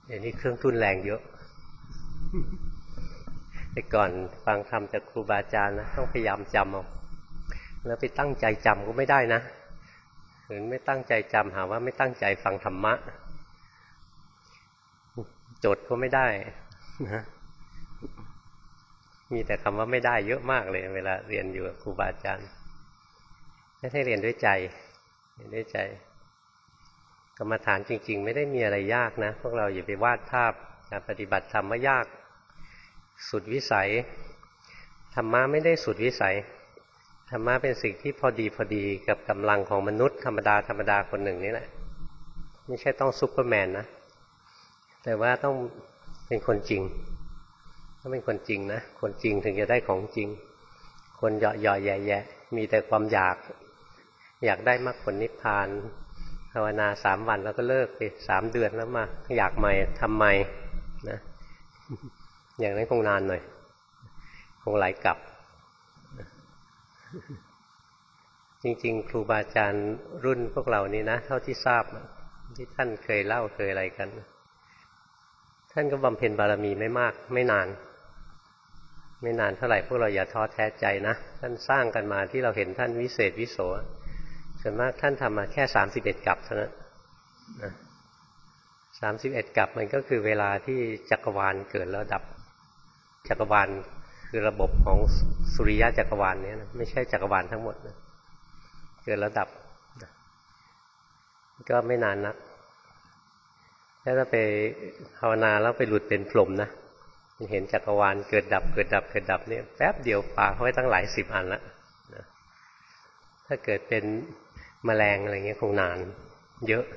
เดี๋ยวนี้เครื่องทุ่นแรงเยอะแต่ก่อนฟังธรรมจากครูบาอาจารย์นะต้องพยายามจำเอาแล้วไปตั้งใจจำก็ไม่ได้นะหรือไม่ตั้งใจจำหาว่าไม่ตั้งใจฟังธรรมะจดก็ไม่ได้นะมีแต่คำว่าไม่ได้เยอะมากเลยเวลาเรียนอยู่กับครูบาอาจารย์ไม่ให้เรียนด้วยใจเรียนด้วยใจกรรมฐานจริงๆไม่ได้มีอะไรยากนะพวกเราอย่าไปวาดภาพการปฏิบัติธรรมว่ายากสุดวิสัยธรรมะไม่ได้สุดวิสัยธรรมะเป็นสิ่งที่พอดีกับกำลังของมนุษย์ธรรมดาคนหนึ่งนี่แหละไม่ใช่ต้องซุปเปอร์แมนนะแต่ว่าต้องเป็นคนจริงต้องเป็นคนจริงนะคนจริงถึงจะได้ของจริงคนเหยาะแย่มีแต่ความอยากได้มรรคผลนิพพานภาวนา3 วันแล้วก็เลิกไป3 เดือนแล้วมาอยากใหม่ทำใหม่นะอย่างนั้นคงนานหน่อยคงหลายกลับจริงๆครูบาอาจารย์รุ่นพวกเรานี่นะเท่าที่ทราบที่ท่านเคยเล่าเคยอะไรกันท่านก็บำเพ็ญบารมีไม่มากไม่นานเท่าไหร่พวกเราอย่าท้อแท้ใจนะท่านสร้างกันมาที่เราเห็นท่านวิเศษวิโสส่วนมากท่านทำมาแค่31 กลับเท่านั้น31 กลับมันก็คือเวลาที่จักรวาลเกิดแล้วดับจักรวาลคือระบบของสุริยะจักรวาลนี้นะไม่ใช่จักรวาลทั้งหมดนะเกิดแล้วดับก็ไม่นานนักถ้าเราไปภาวนาแล้วไปหลุดเป็นพรหมนะเห็นจักรวาลเกิดดับเนี่ยแป๊บเดียวปาเข้าไว้ตั้งหลาย10 อันละถ้าเกิดเป็นแมลงอะไรเงี้ยคงนานเยอะ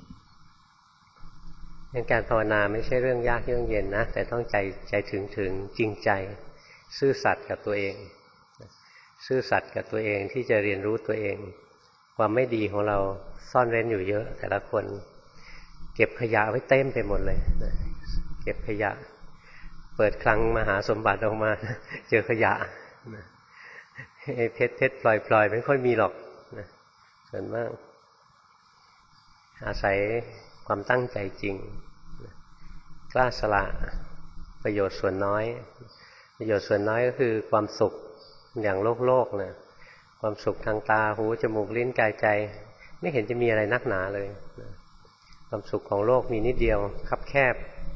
การภาวนาไม่ใช่เรื่องยากเรื่องเย็นนะแต่ต้องใจถึงจริงใจซื่อสัตย์กับตัวเองซื่อสัตย์กับตัวเองที่จะเรียนรู้ตัวเองความไม่ดีของเราซ่อนเร้นอยู่เยอะแต่ละคนเก็บขยะไว้เต็มไปหมดเลยเก็บขยะเปิดคลังมหาสมบัติออกมาเจอขยะเพชรพลอยไม่ค่อยมีหรอกส่วนมากอาศัยความตั้งใจจริงกล้าสละประโยชน์ส่วนน้อยประโยชน์ส่วนน้อยก็คือความสุขอย่างโลกนะความสุขทางตาหูจมูกลิ้นกายใจไม่เห็นจะมีอะไรนักหนาเลยความสุขของโลกมีนิดเดียวคับแคบ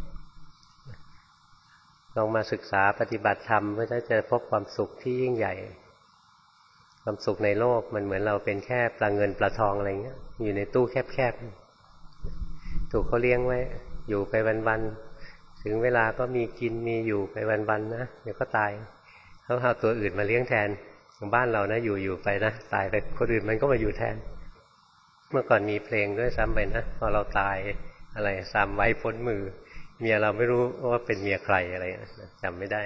ลองมาศึกษาปฏิบัติธรรมเพื่อจะพบความสุขที่ยิ่งใหญ่ความสุขในโลกมันเหมือนเราเป็นแค่ปลาเงินปลาทองอะไรเงี้ยอยู่ในตู้แคบๆถูกเขาเลี้ยงไว้อยู่ไปวันๆถึงเวลาก็มีกินมีอยู่ไปวันๆนะเดี๋ยวก็ตายเขาเอาตัวอื่นมาเลี้ยงแทนบ้านเรานะอยู่ไปนะตายไปคนอื่นมันก็มาอยู่แทนเมื่อก่อนมีเพลงด้วยซ้ำไปนะพอเราตายอะไรซ้ำไว้พ้นมือเมียเราไม่รู้ว่าเป็นเมียใครอะไรจำไม่ได้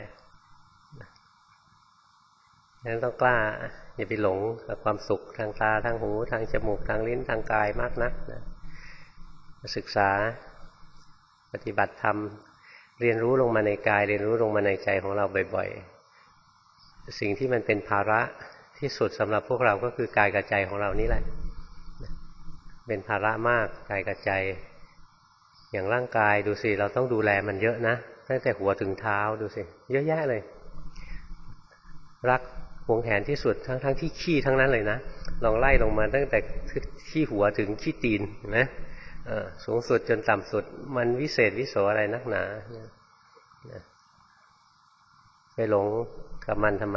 ฉะนั้นต้องกล้าอย่าไปหลงกับความสุขทางตาทางหูทางจมูกทางลิ้นทางกายมากนักนะศึกษาปฏิบัติธรรมเรียนรู้ลงมาในกายเรียนรู้ลงมาในใจของเราบ่อยๆสิ่งที่มันเป็นภาระที่สุดสำหรับพวกเราก็คือกายกับใจของเรานี่แหละเป็นภาระมากกายกับใจอย่างร่างกายดูสิเราต้องดูแลมันเยอะนะตั้งแต่หัวถึงเท้าดูสิเยอะแยะเลยรักหวงแหนที่สุดทั้งที่ขี้ทั้งนั้นเลยนะลองไล่ลงมาตั้งแต่ขี้หัวถึงขี้ตีนเห็นไหมสูงสุดจนต่ำสุดมันวิเศษวิโสอะไรนักหนาไปหลงกับมันทำไม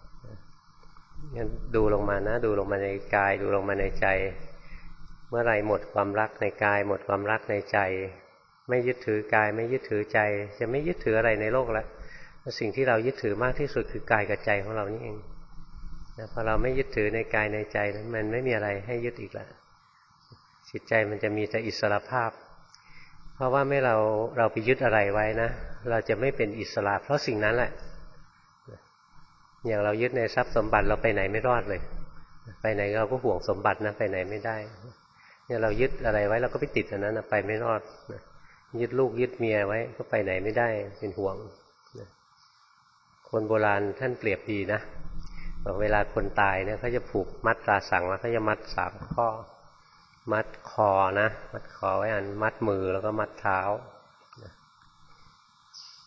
ดูลงมานะดูลงมาในกายดูลงมาในใจเมื่อไรหมดความรักในกายหมดความรักในใจไม่ยึดถือกายไม่ยึดถือใจจะไม่ยึดถืออะไรในโลกแล้วสิ่งที่เรายึดถือมากที่สุดคือกายกับใจของเรานี่เองพอเราไม่ยึดถือในกายในใจนั้นมันไม่มีอะไรให้ยึดอีกแล้วจิตใจมันจะมีแต่อิสรภาพเพราะว่าไม่เราไปยึดอะไรไว้นะเราจะไม่เป็นอิสระเพราะสิ่งนั้นแหละอย่างเรายึดในทรัพย์สมบัติเราไปไหนไม่รอดเลยไปไหนเราก็ห่วงสมบัตินะไปไหนไม่ได้เนี่ยเรายึดอะไรไว้เราก็ไปติดอันนั้นไปไม่รอดยึดลูกยึดเมียไว้ก็ไปไหนไม่ได้เป็นห่วงคนโบราณท่านเปรียบดีนะบอกเวลาคนตายเนี่ยเขาจะผูกมัดตราสังแล้วเขาจะมัด3 ข้อมัดคอนะมัดคอไว้อันมัดมือแล้วก็มัดเท้า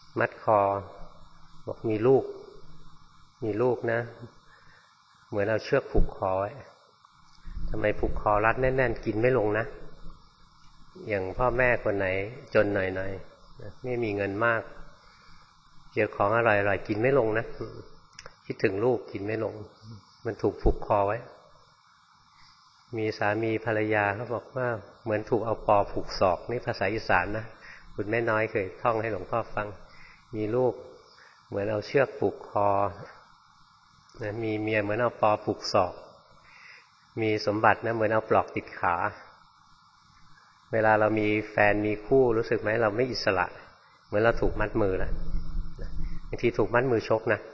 มัดคอบอกมีลูกนะเหมือนเอาเชือกผูกคอไว้ทำไมผูกคอรัดแน่นๆกินไม่ลงนะอย่างพ่อแม่คนไหนจนหน่อยๆไม่มีเงินมากเจอของอร่อยๆกินไม่ลงนะคิดถึงลูกกินไม่ลงมันถูกผูกคอไว้มีสามีภรรยาเขาบอกว่าเหมือนถูกเอาปอผูกศอกนี่ภาษาอีสานนะคุณแม่น้อยเคยท่องให้หลวงพ่อฟังมีลูกเหมือนเอาเชือกผูกคอนะมีเมียเหมือนเอาปอผูกศอกมีสมบัตินะเหมือนเอาปลอกติดขาเวลาเรามีแฟนมีคู่รู้สึกไหมเราไม่อิสระเหมือนเราถูกมัดมือนะบางทีถูกมัดมือชกนะ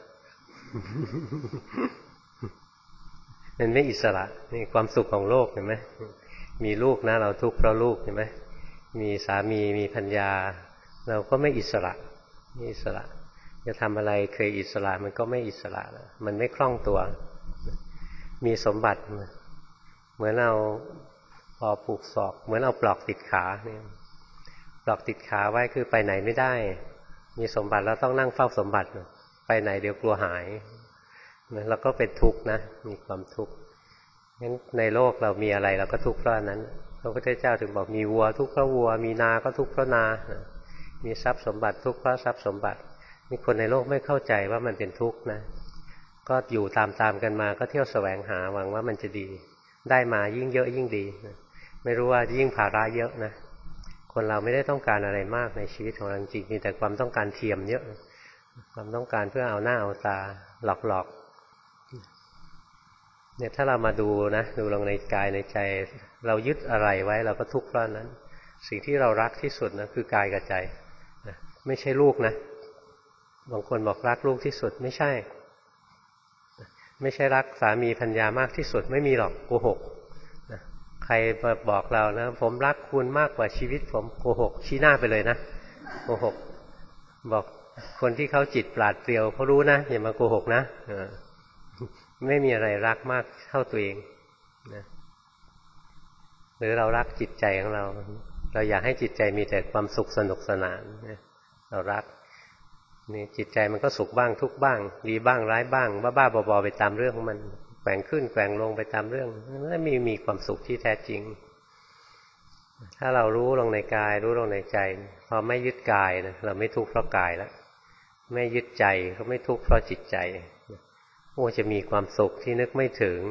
มันไม่อิสระนี่ความสุขของโลกเห็นไหมมีลูกนะเราทุกข์เพราะลูกเห็นไหมมีสามีมีภรรยาเราก็ไม่อิสระไม่อิสระจะทำอะไรเคยอิสระมันก็ไม่อิสระแล้วมันไม่คล่องตัวมีสมบัติเหมือนเอาพอผูกศอกเหมือนเอาปลอกติดขาเนี่ยปลอกติดขาไว้คือไปไหนไม่ได้มีสมบัติแล้วต้องนั่งเฝ้าสมบัติไปไหนเดี๋ยวกลัวหายแล้วก็เป็นทุกข์นะมีความทุกข์งั้นในโลกเรามีอะไรเราก็ทุกข์เพราะนั้นพระพุทธเจ้าถึงบอกมีวัวทุกข์เพราะวัวมีนาก็ทุกข์เพราะนามีทรัพย์สมบัติทุกข์เพราะทรัพย์สมบัติมีคนในโลกไม่เข้าใจว่ามันเป็นทุกข์นะก็อยู่ตามกันมาก็เที่ยวแสวงหาหวังว่ามันจะดีได้มายิ่งเยอะยิ่งดีไม่รู้ว่ายิ่งภาระเยอะนะคนเราไม่ได้ต้องการอะไรมากในชีวิตของเราจริงมีแต่ความต้องการเทียมเยอะความต้องการเพื่อเอาหน้าเอาตาหลอกเนี่ยถ้าเรามาดูนะดูลงในกายในใจเรายึดอะไรไว้เราก็ทุกข์เพราะนั้นสิ่งที่เรารักที่สุดนะคือกายกับใจนะไม่ใช่ลูกนะบางคนบอกรักลูกที่สุดไม่ใช่รักสามีภรรยามากที่สุดไม่มีหรอกโกหกนะใครมาบอกเรานะผมรักคุณมากกว่าชีวิตผมโกหกชี้หน้าไปเลยนะโกหกบอกคนที่เขาจิตปราดเปรียวเขารู้นะอย่ามาโกหกนะไม่มีอะไรรักมากเท่าตัวเองนะหรือเรารักจิตใจของเราอยากให้จิตใจมีแต่ความสุขสนุกสนานนะเรารักนี่จิตใจมันก็สุขบ้างทุกข์บ้างดีบ้างร้ายบ้างบ้าๆบอๆไปตามเรื่องของมันแกว่งขึ้นแกว่งลงไปตามเรื่องไม่มีความสุขที่แท้จริงถ้าเรารู้ลงในกายรู้ลงในใจพอไม่ยึดกายนะเราไม่ทุกข์เพราะกายแล้วไม่ยึดใจก็ไม่ทุกข์เพราะจิตใจโอ้จะมีความสุขที่นึกไม่ถึง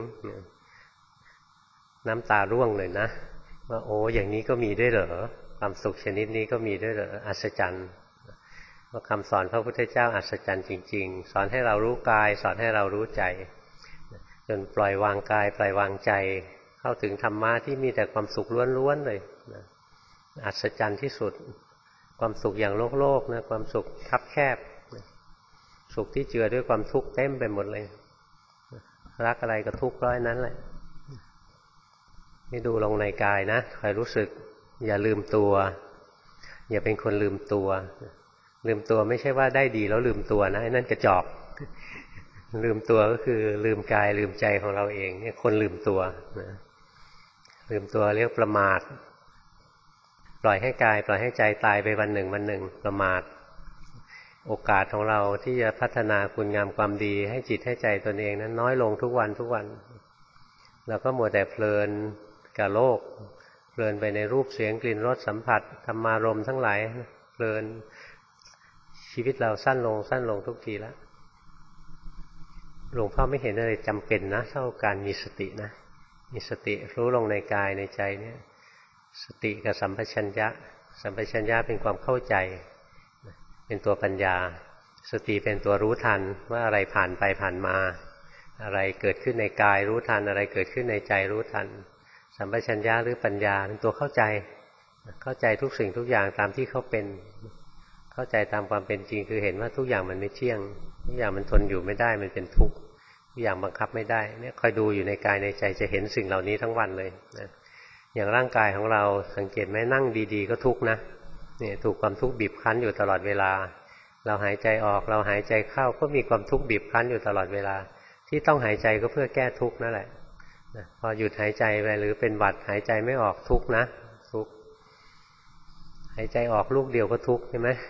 น้ำตาร่วงเลยนะว่าโอ้อย่างนี้ก็มีด้วยเหรอความสุขชนิดนี้ก็มีด้วยเหรออัศจรรย์ว่าคำสอนพระพุทธเจ้าอัศจรรย์จริงๆสอนให้เรารู้กายสอนให้เรารู้ใจจนปล่อยวางกายปล่อยวางใจเข้าถึงธรรมะที่มีแต่ความสุขล้วนๆเลยอัศจรรย์ที่สุดความสุขอย่างโลกนะความสุขคับแคบสุขที่เจือด้วยความทุกข์เต็มไปหมดเลยรักอะไรก็ทุกข์ร้อยนั้นแหละไม่ดูลงในกายนะคอยรู้สึกอย่าลืมตัวอย่าเป็นคนลืมตัวไม่ใช่ว่าได้ดีแล้วลืมตัวนะนั่นกระจอกลืมตัวก็คือลืมกายลืมใจของเราเองเนี่ยคนลืมตัวนะลืมตัวเรียกประมาทปล่อยให้กายปล่อยให้ใจตายไปวันหนึ่งประมาทโอกาสของเราที่จะพัฒนาคุณงามความดีให้จิตให้ใจตนเองนั้นน้อยลงทุกวันเราก็มัวแต่เพลินกับโลกเพลินไปในรูปเสียงกลิ่นรสสัมผัสธรรมารมณ์ทั้งหลายเพลินชีวิตเราสั้นลงทุกทีแล้วหลวงพ่อไม่เห็นอะไรจำเป็นนะเท่าการมีสตินะมีสติรู้ลงในกายในใจเนี่ยสติกับสัมปชัญญะเป็นความเข้าใจเป็นตัวปัญญาสติเป็นตัวรู้ทันว่าอะไรผ่านไปผ่านมาอะไรเกิดขึ้นในกายรู้ทันอะไรเกิดขึ้นในใจรู้ทันสัมปชัญญะหรือปัญญาเป็นตัวเข้าใจทุกสิ่งทุกอย่างตามที่เขาเป็นเข้าใจตามความเป็นจริงคือเห็นว่าทุกอย่างมันไม่เที่ยงทุกอย่างมันทนอยู่ไม่ได้มันเป็นทุกข์ทุกอย่างบังคับไม่ได้เนี่ยคอยดูอยู่ในกายในใจจะเห็นสิ่งเหล่านี้ทั้งวันเลยนะอย่างร่างกายของเราสังเกตไหมนั่งดีๆก็ทุกข์นะเนี่ยถูกความทุกข์บีบคั้นอยู่ตลอดเวลาเราหายใจออกเราหายใจเข้าก็มีความทุกข์บีบคั้นอยู่ตลอดเวลาที่ต้องหายใจก็เพื่อแก้ทุกข์นั่นแหละพอหยุดหายใจไปหรือเป็นหวัดหายใจไม่ออกทุกข์นะทุกข์หายใจออกลูกเดียวก็ทุกข์ใช่ไหม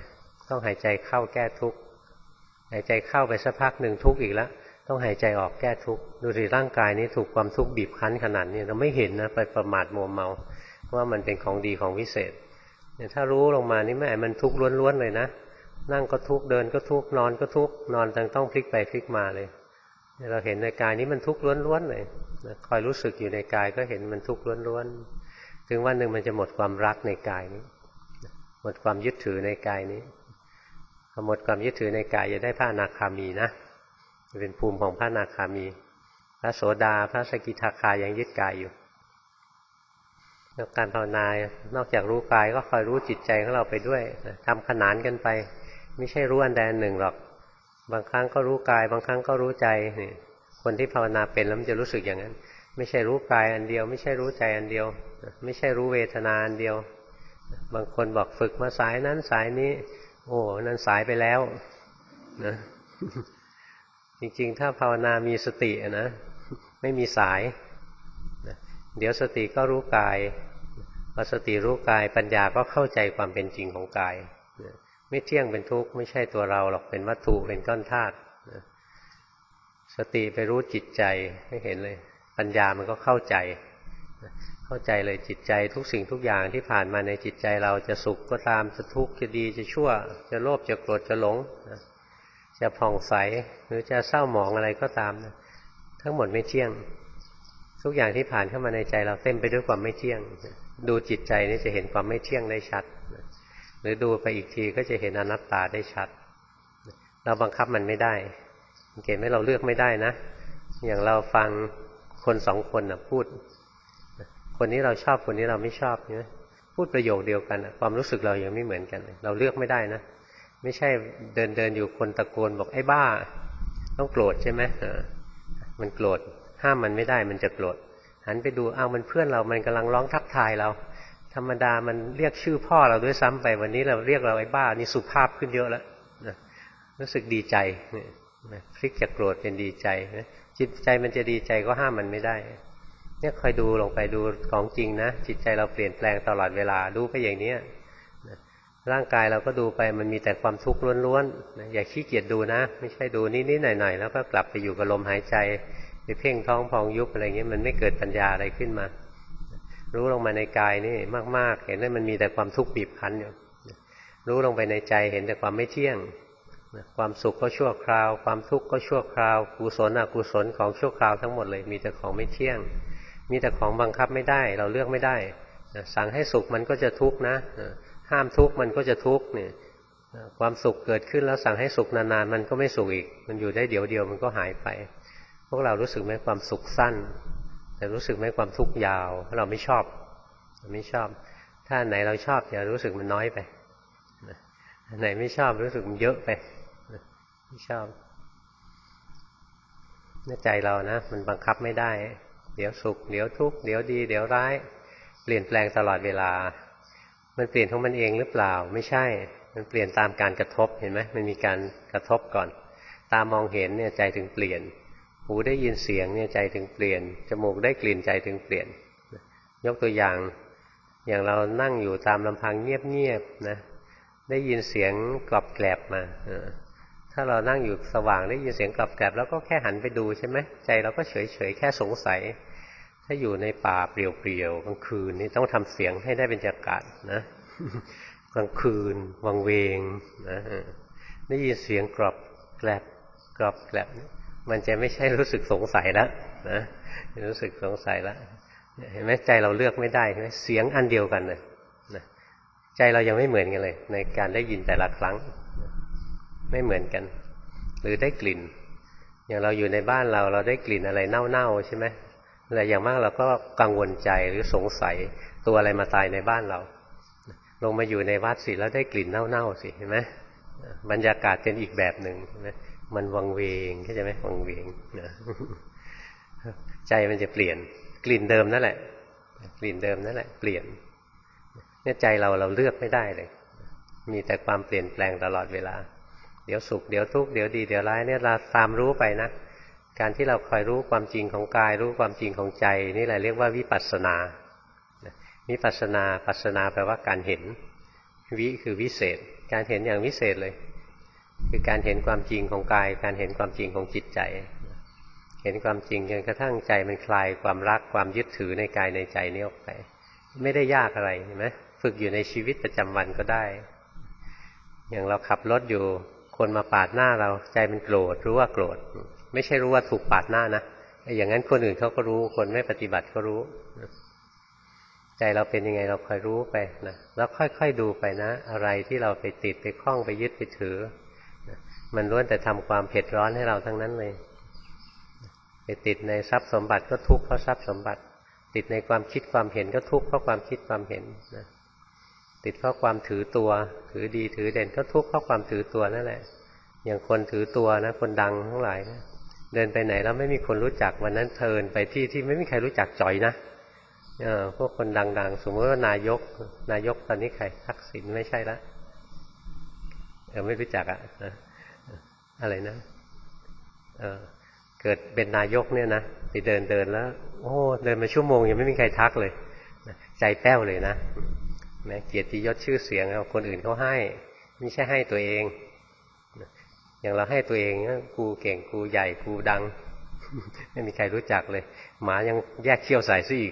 ต้องหายใจเข้าแก้ทุกข์หายใจเข้าไปสักพักหนึ่งทุกข์อีกแล้วต้องหายใจออกแก้ทุกข์ดูสิร่างกายนี้ถูกความทุกข์บีบคั้นขนาดนี้เราไม่เห็นนะไปประมาทมัวเมาว่ามันเป็นของดีของวิเศษเนี่ยถ้ารู้ลงมานี่แม่มันทุกข์ล้วนๆเลยนะนั่งก็ทุกข์เดินก็ทุกข์นอนก็ทุกข์นอนต้องพลิกไปพลิกมาเลยเราเห็นในกายนี้มันทุกข์ล้วนๆเลยคอยรู้สึกอยู่ในกายก็เห็นมันทุกข์ล้วนๆถึงวันหนึ่งมันจะหมดความรักในกายนี้หมดความยึดถือในกายนี้พอหมดความยึดถือในกายจะได้พระอนาคามีนะจะเป็นภูมิของพระอนาคามีพระโสดาพระสกิทาคายังยึดกายอยู่การภาวนานอกจากรู้กายก็คอยรู้จิตใจของเราไปด้วยทำขนานกันไปไม่ใช่รู้อันใดอันหนึ่งหรอกบางครั้งก็รู้กายบางครั้งก็รู้ใจนี่คนที่ภาวนาเป็นแล้วมันจะรู้สึกอย่างนั้นไม่ใช่รู้กายอันเดียวไม่ใช่รู้ใจอันเดียวไม่ใช่รู้เวทนาอันเดียวบางคนบอกฝึกมาสายนั้นสายนี้โอ้นั้นสายไปแล้วนะจริงๆถ้าภาวนามีสตินะไม่มีสายเดี๋ยวสติก็รู้กายพอสติรู้กายปัญญาก็เข้าใจความเป็นจริงของกายไม่เที่ยงเป็นทุกข์ไม่ใช่ตัวเราหรอกเป็นวัตถุเป็นก้อนธาตุสติไปรู้จิตใจให้เห็นเลยปัญญามันก็เข้าใจเลยจิตใจทุกสิ่งทุกอย่างที่ผ่านมาในจิตใจเราจะสุขก็ตามจะทุกข์จะดีจะชั่วจะโลภจะโกรธจะหลงจะผ่องใสหรือจะเศร้าหมองอะไรก็ตามทั้งหมดไม่เที่ยงทุกอย่างที่ผ่านเข้ามาในใจเราเต็มไปด้วยความไม่เที่ยงดูจิตใจนี่จะเห็นความไม่เที่ยงได้ชัดหรือดูไปอีกทีก็จะเห็นอนัตตาได้ชัดเราบังคับมันไม่ได้สังเกตไหมเราเลือกไม่ได้นะอย่างเราฟังคนสองคนพูดคนนี้เราชอบคนนี้เราไม่ชอบเนี่ยพูดประโยคเดียวกันความรู้สึกเรายังไม่เหมือนกันเราเลือกไม่ได้นะไม่ใช่เดินอยู่คนตะโกนบอกไอ้บ้าต้องโกรธใช่ไหมมันโกรธห้ามมันไม่ได้มันจะโกรธหันไปดูมันเพื่อนเรามันกำลังร้องทักทายเราธรรมดามันเรียกชื่อพ่อเราด้วยซ้ำไปวันนี้เราเรียกเราไอ้บ้านี่สุภาพขึ้นเยอะแล้วรู้สึกดีใจพลิกจากโกรธเป็นดีใจจิตใจมันจะดีใจก็ห้ามมันไม่ได้เนี่ยคอยดูลงไปดูของจริงนะจิตใจเราเปลี่ยนแปลงตลอดเวลาดูไปอย่างนี้ร่างกายเราก็ดูไปมันมีแต่ความทุกข์ล้วนๆอย่าขี้เกียจดูนะไม่ใช่ดูนิดๆหน่อยๆแล้วก็กลับไปอยู่กับลมหายใจไปเพ่งท้องพองยุบอะไรเงี้ยมันไม่เกิดปัญญาอะไรขึ้นมารู้ลงมาในกายนี่มากๆเห็นว่ามันมีแต่ความทุกข์บีบคั้นอยู่รู้ลงไปในใจเห็นแต่ความไม่เที่ยงความสุขก็ชั่วคราวความทุกข์ก็ชั่วคราวกุศลอกุศลของชั่วคราวทั้งหมดเลยมีแต่ของไม่เที่ยงมีแต่ของบังคับไม่ได้เราเลือกไม่ได้สั่งให้สุขมันก็จะทุกข์นะห้ามทุกข์มันก็จะทุกข์เนี่ยความสุขเกิดขึ้นแล้วสั่งให้สุขนานๆมันก็ไม่สุขอีกมันอยู่ได้เดี๋ยวเดียวมันก็หายไปพวกเรารู้สึกไหมความสุขสั้นแต่รู้สึกไหมความทุกข์ยาวเราไม่ชอบถ้าไหนเราชอบอย่ารู้สึกมันน้อยไปไหนไม่ชอบรู้สึกมันเยอะไปไม่ชอบในใจเรานะมันบังคับไม่ได้เดี๋ยวสุขเดี๋ยวทุกข์เดี๋ยวดีเดี๋ยวร้ายเปลี่ยนแปลงตลอดเวลามันเปลี่ยนของมันเองหรือเปล่าไม่ใช่มันเปลี่ยนตามการกระทบเห็นไหมมันมีการกระทบก่อนตามองเห็นเนี่ยใจถึงเปลี่ยนหูได้ยินเสียงเนี่ยใจถึงเปลี่ยนจมูกได้กลิ่นใจถึงเปลี่ยนยกตัวอย่างเรานั่งอยู่ตามลำพังเงียบๆนะได้ยินเสียงกรอบแกรบมาถ้าเรานั่งอยู่สว่างได้ยินเสียงกรอบแกรบแล้วก็แค่หันไปดูใช่ไหมใจเราก็เฉยๆแค่สงสัยถ้าอยู่ในป่าเปลี่ยวๆกลางคืนนี่ต้องทำเสียงให้ได้บรรยากาศนะกลางคืนวังเวงนะได้ยินเสียงกรอบแกรบมันจะไม่ใช่รู้สึกสงสัยแล้วนะรู้สึกสงสัยแล้วเห็นไหมใจเราเลือกไม่ได้ใช่ไหมเสียงอันเดียวกันเลยนะใจเรายังไม่เหมือนกันเลยในการได้ยินแต่ละครั้งไม่เหมือนกันหรือได้กลิ่นอย่างเราอยู่ในบ้านเราได้กลิ่นอะไรเน่าๆใช่ไหมแต่อย่างมากเราก็กังวลใจหรือสงสัยตัวอะไรมาตายในบ้านเราลงมาอยู่ในวัดสิแล้วได้กลิ่นเน่าๆสิเห็นไหมบรรยากาศเป็นอีกแบบหนึ่งใช่ไหมมันวังเวงเข้าใจไหมวังเวงนะใจมันจะเปลี่ยนกลิ่นเดิมนั่นแหละกลิ่นเดิมนั่นแหละเปลี่ยนเนี่ยใจเราเลือกไม่ได้เลยมีแต่ความเปลี่ยนแปลงตลอดเวลาเดี๋ยวสุขเดี๋ยวทุกข์เดี๋ยวดีเดี๋ยวร้ายเนี่ยเราตามรู้ไปนะการที่เราคอยรู้ความจริงของกายรู้ความจริงของใจนี่แหละเรียกว่าวิปัสสนาวิปัสสนาแปลว่าการเห็นวิคือวิเศษการเห็นอย่างวิเศษเลยคือการเห็นความจริงของกายการเห็นความจริงของจิตใจเห็นความจริงจนกระทั่งใจมันคลายความรักความยึดถือในกายในใจนี้ออกไปไม่ได้ยากอะไรเห็นไหมฝึกอยู่ในชีวิตประจำวันก็ได้อย่างเราขับรถอยู่คนมาปาดหน้าเราใจมันโกรธรู้ว่าโกรธไม่ใช่รู้ว่าถูกปาดหน้านะอย่างนั้นคนอื่นเขาก็รู้คนไม่ปฏิบัติก็รู้ใจเราเป็นยังไงเราคอยรู้ไปนะแล้วค่อยๆดูไปนะอะไรที่เราไปติดไปคล้องไปยึดไปถือมันล้วนแต่ทำความเผ็ดร้อนให้เราทั้งนั้นเลยไปติดในทรัพย์สมบัติก็ทุกข์เพราะทรัพย์สมบัติติดในความคิดความเห็นก็ทุกข์เพราะความคิดความเห็นนะติดเพราะความถือตัวถือดีถือเด่นก็ทุกข์เพราะความถือตัวนั่นแหละอย่างคนถือตัวนะคนดังทั้งหลายนะเดินไปไหนแล้วไม่มีคนรู้จักวันนั้นเทินไปที่ไม่มีใครรู้จักจ่อยนะพวกคนดังๆสมมติว่านายกตอนนี้ใครทักษิณไม่ใช่ละไม่รู้จักอะไรนะเกิดเป็นนายกเนี่ยนะไปเดินแล้วโอ้เดินมาชั่วโมงยังไม่มีใครทักเลยใจแป้วเลยนะเกียรติยศชื่อเสียงเอาคนอื่นเขาให้ไม่ใช่ให้ตัวเองอย่างเราให้ตัวเองกูเก่งกูใหญ่กูดังไม่มีใครรู้จักเลยหมายังแยกเขี้ยวใส่ซะอีก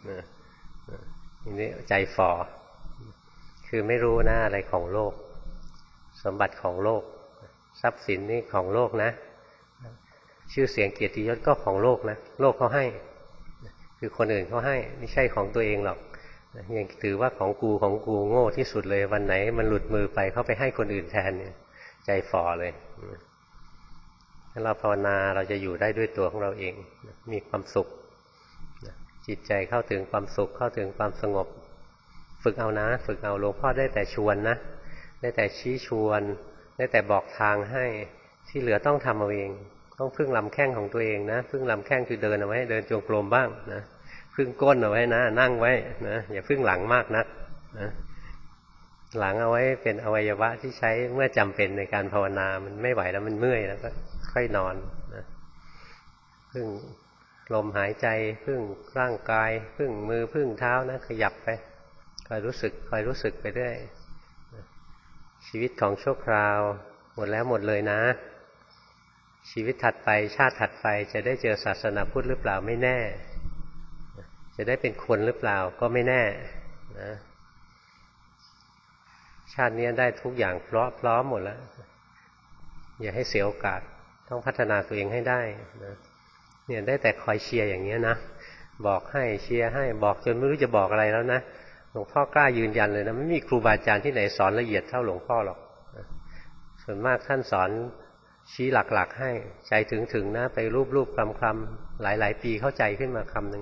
นี่ใจฝ่อคือไม่รู้นะอะไรของโลกสมบัติของโลกทรัพย์สินนี่ของโลกนะชื่อเสียงเกียรติยศก็ของโลกนะโลกเขาให้คือคนอื่นเขาให้ไม่ใช่ของตัวเองหรอกยังถือว่าของกูโง่ที่สุดเลยวันไหนมันหลุดมือไปเขาไปให้คนอื่นแทนเนี่ยใจฝ่อเลยถ้าเราภาวนาเราจะอยู่ได้ด้วยตัวของเราเองมีความสุขจิตใจเข้าถึงความสุขเข้าถึงความสงบฝึกเอานะฝึกเอาหลวงพ่อได้แต่ชวนนะได้แต่ชี้ชวนได้แต่บอกทางให้ที่เหลือต้องทำเอาเองต้องพึ่งลำแข้งของตัวเองนะพึ่งลำแข้งคือเดินเอาไว้เดินจงกรมบ้างนะพึ่งก้นเอาไว้นะนั่งไว้นะอย่าพึ่งหลังมากนักนะหลังเอาไว้เป็นอวัยวะที่ใช้เมื่อจำเป็นในการภาวนามันไม่ไหวแล้วมันเมื่อยแล้วก็ค่อยนอนนะพึ่งลมหายใจพึ่งร่างกายพึ่งมือพึ่งเท้านะขยับไปคอยรู้สึกไปเรื่อยชีวิตของชั่วคราวหมดแล้วหมดเลยนะชีวิตถัดไปชาติถัดไปจะได้เจอศาสนาพุทธหรือเปล่าไม่แน่จะได้เป็นคนหรือเปล่าก็ไม่แน่นะชาตินี้ได้ทุกอย่างพร้อมหมดแล้วอย่าให้เสียโอกาสต้องพัฒนาตัวเองให้ได้นะเนี่ยได้แต่คอยเชียร์อย่างนี้นะบอกให้เชียร์ให้บอกจนไม่รู้จะบอกอะไรแล้วนะหลวงพ่อกล้ายืนยันเลยนะไม่มีครูบาอาจารย์ที่ไหนสอนละเอียดเท่าหลวงพ่อหรอกส่วนมากท่านสอนชี้หลักๆให้ใจถึงนะไปรูปคำๆหลายปีเข้าใจขึ้นมาคำหนึ่ง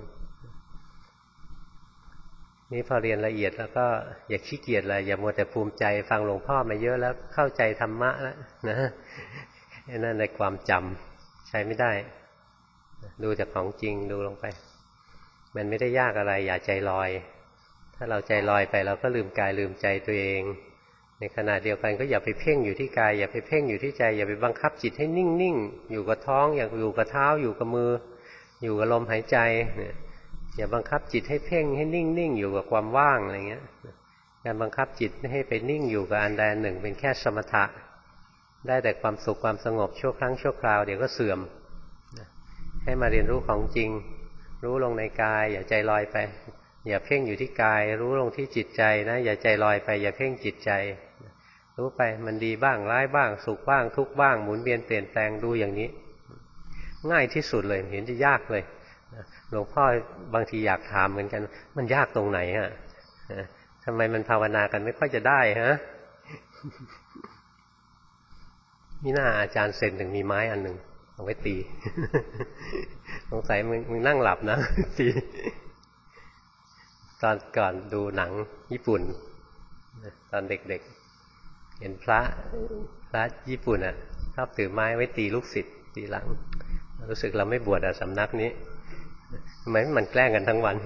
นี่พอเรียนละเอียดแล้วก็อย่าขี้เกียจเลยอย่ามัวแต่ภูมิใจฟังหลวงพ่อมาเยอะแล้วเข้าใจธรรมะแล้วนะนั่นในความจำใช้ไม่ได้ดูจากของจริงดูลงไปมันไม่ได้ยากอะไรอย่าใจลอยถ้าเราใจลอยไปเราก็ลืมกายลืมใจตัวเองในขณะเดียวกันก็อย่าไปเพ่งอยู่ที่กายอย่าไปเพ่งอยู่ที่ใจอย่าไปบังคับจิตให้นิ่งๆอยู่กับท้องอยู่กับเท้าอยู่กับมืออยู่กับลมหายใจเนี่ยอย่าบังคับจิตให้เพ่งให้นิ่งๆอยู่กับความว่างอะไรเงี้ยการบังคับจิตให้ไปนิ่งอยู่กับอันใดอันหนึ่งเป็นแค่สมถะได้แต่ความสุขความสงบชั่วครั้งชั่วคราวเดี๋ยวก็เสื่อมให้มาเรียนรู้ของจริงรู้ลงในกายอย่าใจลอยไปอย่าเพ่งอยู่ที่กายรู้ลงที่จิตใจนะอย่าใจลอยไปอย่าเพ่งจิตใจรู้ไปมันดีบ้างร้ายบ้างสุขบ้างทุกข์บ้างหมุนเวียนเปลี่ยนแปลงดูอย่างนี้ง่ายที่สุดเลยเห็นจะยากเลยหลวงพ่อบางทีอยากถามเหมือนกันมันยากตรงไหนทำไมมันภาวนากันไม่ค่อยจะได้ฮะนี่น่าอาจารย์เซนถึงมีไม้อันหนึ่งเอาไว้ตีสงสัยมึงนั่งหลับนะตีตอนก่อนดูหนังญี่ปุ่นตอนเด็กๆเห็นพระญี่ปุ่นชอบถือไม้ไว้ตีลูกศิษย์ตีหลังรู้สึกเราไม่บวชสำนักนี้ทำไมมันแกล้งกันทั้งวัน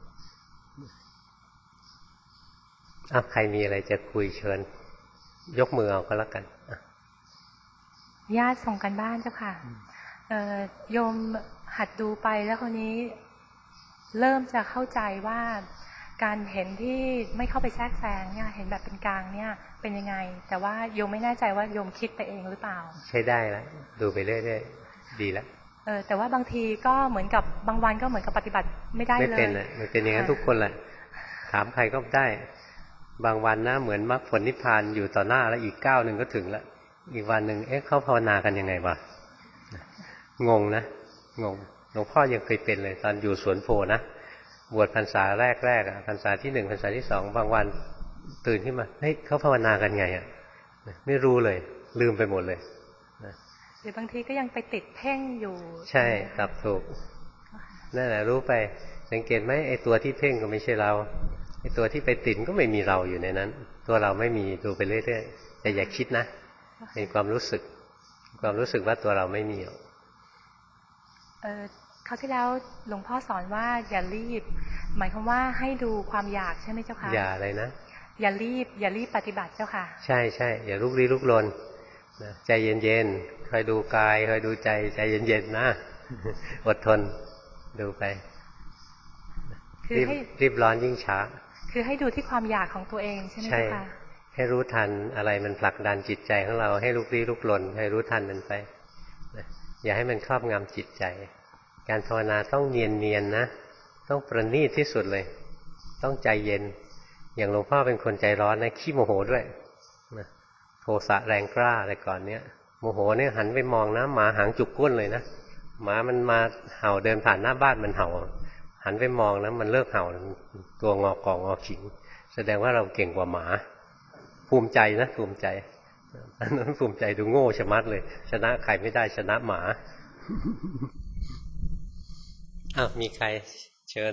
ใครมีอะไรจะคุยเชิญยกมือเอาก็แล้วกันญาติส่งกันบ้านเจ้าค่ะโยมหัดดูไปแล้วคราวนี้เริ่มจะเข้าใจว่าการเห็นที่ไม่เข้าไปแทรกแซงเนี่ยเห็นแบบเป็นกลางเนี่ยเป็นยังไงแต่ว่าโยมไม่แน่ใจว่าโยมคิดไปเองหรือเปล่าใช้ได้แล้วดูไปเรื่อยๆดีแล้วแต่ว่าบางทีก็เหมือนกับบางวันก็เหมือนกับปฏิบัติไม่ได้เลยไม่เป็นมันเป็นอย่างนั้นทุกคนแหละถามใครก็ได้บางวันนะเหมือนมรรคผลนิพพานอยู่ต่อหน้าแล้วอีกก้าวหนึ่งก็ถึงแล้วอีกวันหนึ่งเขาภาวนากันยังไงวะงงนะงงหลวงพ่อยังเคยเป็นเลยตอนอยู่สวนโพนะบวชพรรษาแรกพรรษาที่1พรรษาที่2บางวันตื่นขึ้นมาเขาภาวนากันไงไม่รู้เลยลืมไปหมดเลยหรือบางทีก็ยังไปติดเพ่งอยู่ใช่ตอบถูกนั่นแหละรู้ไปสังเกตไหมไอ้ตัวที่เพ่งก็ไม่ใช่เราไอ้ตัวที่ไปติดก็ไม่มีเราอยู่ในนั้นตัวเราไม่มีดูไปเรื่อยๆแต่อย่าคิดนะเป็นความรู้สึกว่าตัวเราไม่มีคราวที่แล้วหลวงพ่อสอนว่าอย่ารีบหมายความว่าให้ดูความอยากใช่ไหมเจ้าค่ะอย่าอะไรนะอย่ารีบปฏิบัติเจ้าค่ะใช่อย่าลุกลี้ลุกลนใจเย็นๆคอยดูกายคอยดูใจเย็นๆนะอดทนดูไปรีบร้อนยิ่งช้าคือให้ดูที่ความอยากของตัวเองใช่ไหมเจ้าค่ะให้รู้ทันอะไรมันผลักดันจิตใจของเราให้ลุกลี้ลุกลนให้รู้ทันมันไปอย่าให้มันครอบงำจิตใจการภาวนาต้องเนียนนะต้องประณีตที่สุดเลยต้องใจเย็นอย่างหลวงพ่อเป็นคนใจร้อนนะขี้โมโหด้วยโทสะแรงกล้าอะไรก่อนเนี้ยโมโหเนี่ยหันไปมองนะหมาหางจุกก้นเลยนะหมามันมาเห่าเดินผ่านหน้าบ้านมันเห่าหันไปมองนะมันเลิกเห่าตัวงอกองอขิงแสดงว่าเราเก่งกว่าหมาภูมิใจนะภูมิใจอันนั้นภูมิใจดูโง่ชะมัดเลยชนะใครไม่ได้ชนะหมามีใครเชิญ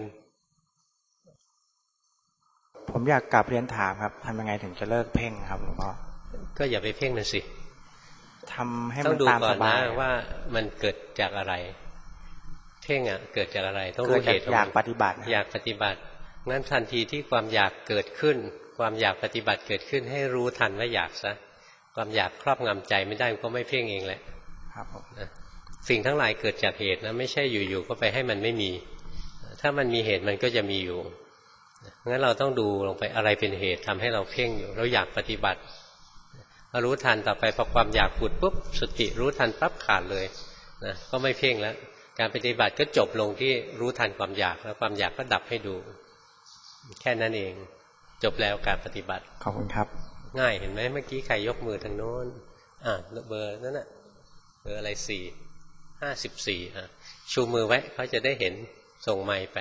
ผมอยากกลับเรียนถามครับทำยังไงถึงจะเลิกเพ่งครับหลวงพ่อก็อย่าไปเพ่งนะสิทำให้มันตามสบายว่ามันเกิดจากอะไรเพ่งเกิดจากอะไรต้องรู้เหตุอยากปฏิบัติอยากปฏิบัติงั้นทันทีที่ความอยากเกิดขึ้นความอยากปฏิบัติเกิดขึ้นให้รู้ทันว่าอยากซะความอยากครอบงำใจไม่ได้ก็ไม่เพ่งเองแหละครับผมสิ่งทั้งหลายเกิดจากเหตุนะไม่ใช่อยู่ๆก็ไปให้มันไม่มีถ้ามันมีเหตุมันก็จะมีอยู่งั้นเราต้องดูลงไปอะไรเป็นเหตุทำให้เราเพ่งอยู่เราอยากปฏิบัติพอรู้ทันต่อไปพอความอยากผุดปุ๊บสติรู้ทันปั๊บขาดเลยนะก็ไม่เพ่งแล้วการปฏิบัติก็จบลงที่รู้ทันความอยากแล้วความอยากก็ดับให้ดูแค่นั้นเองจบแล้วการปฏิบัติขอบคุณครับง่ายเห็นไหมเมื่อกี้ใครยกมือทางโน้นเบอร์นั่นน่ะเบอร์อะไร54ชูมือไว้เขาจะได้เห็นส่งไมค์ไป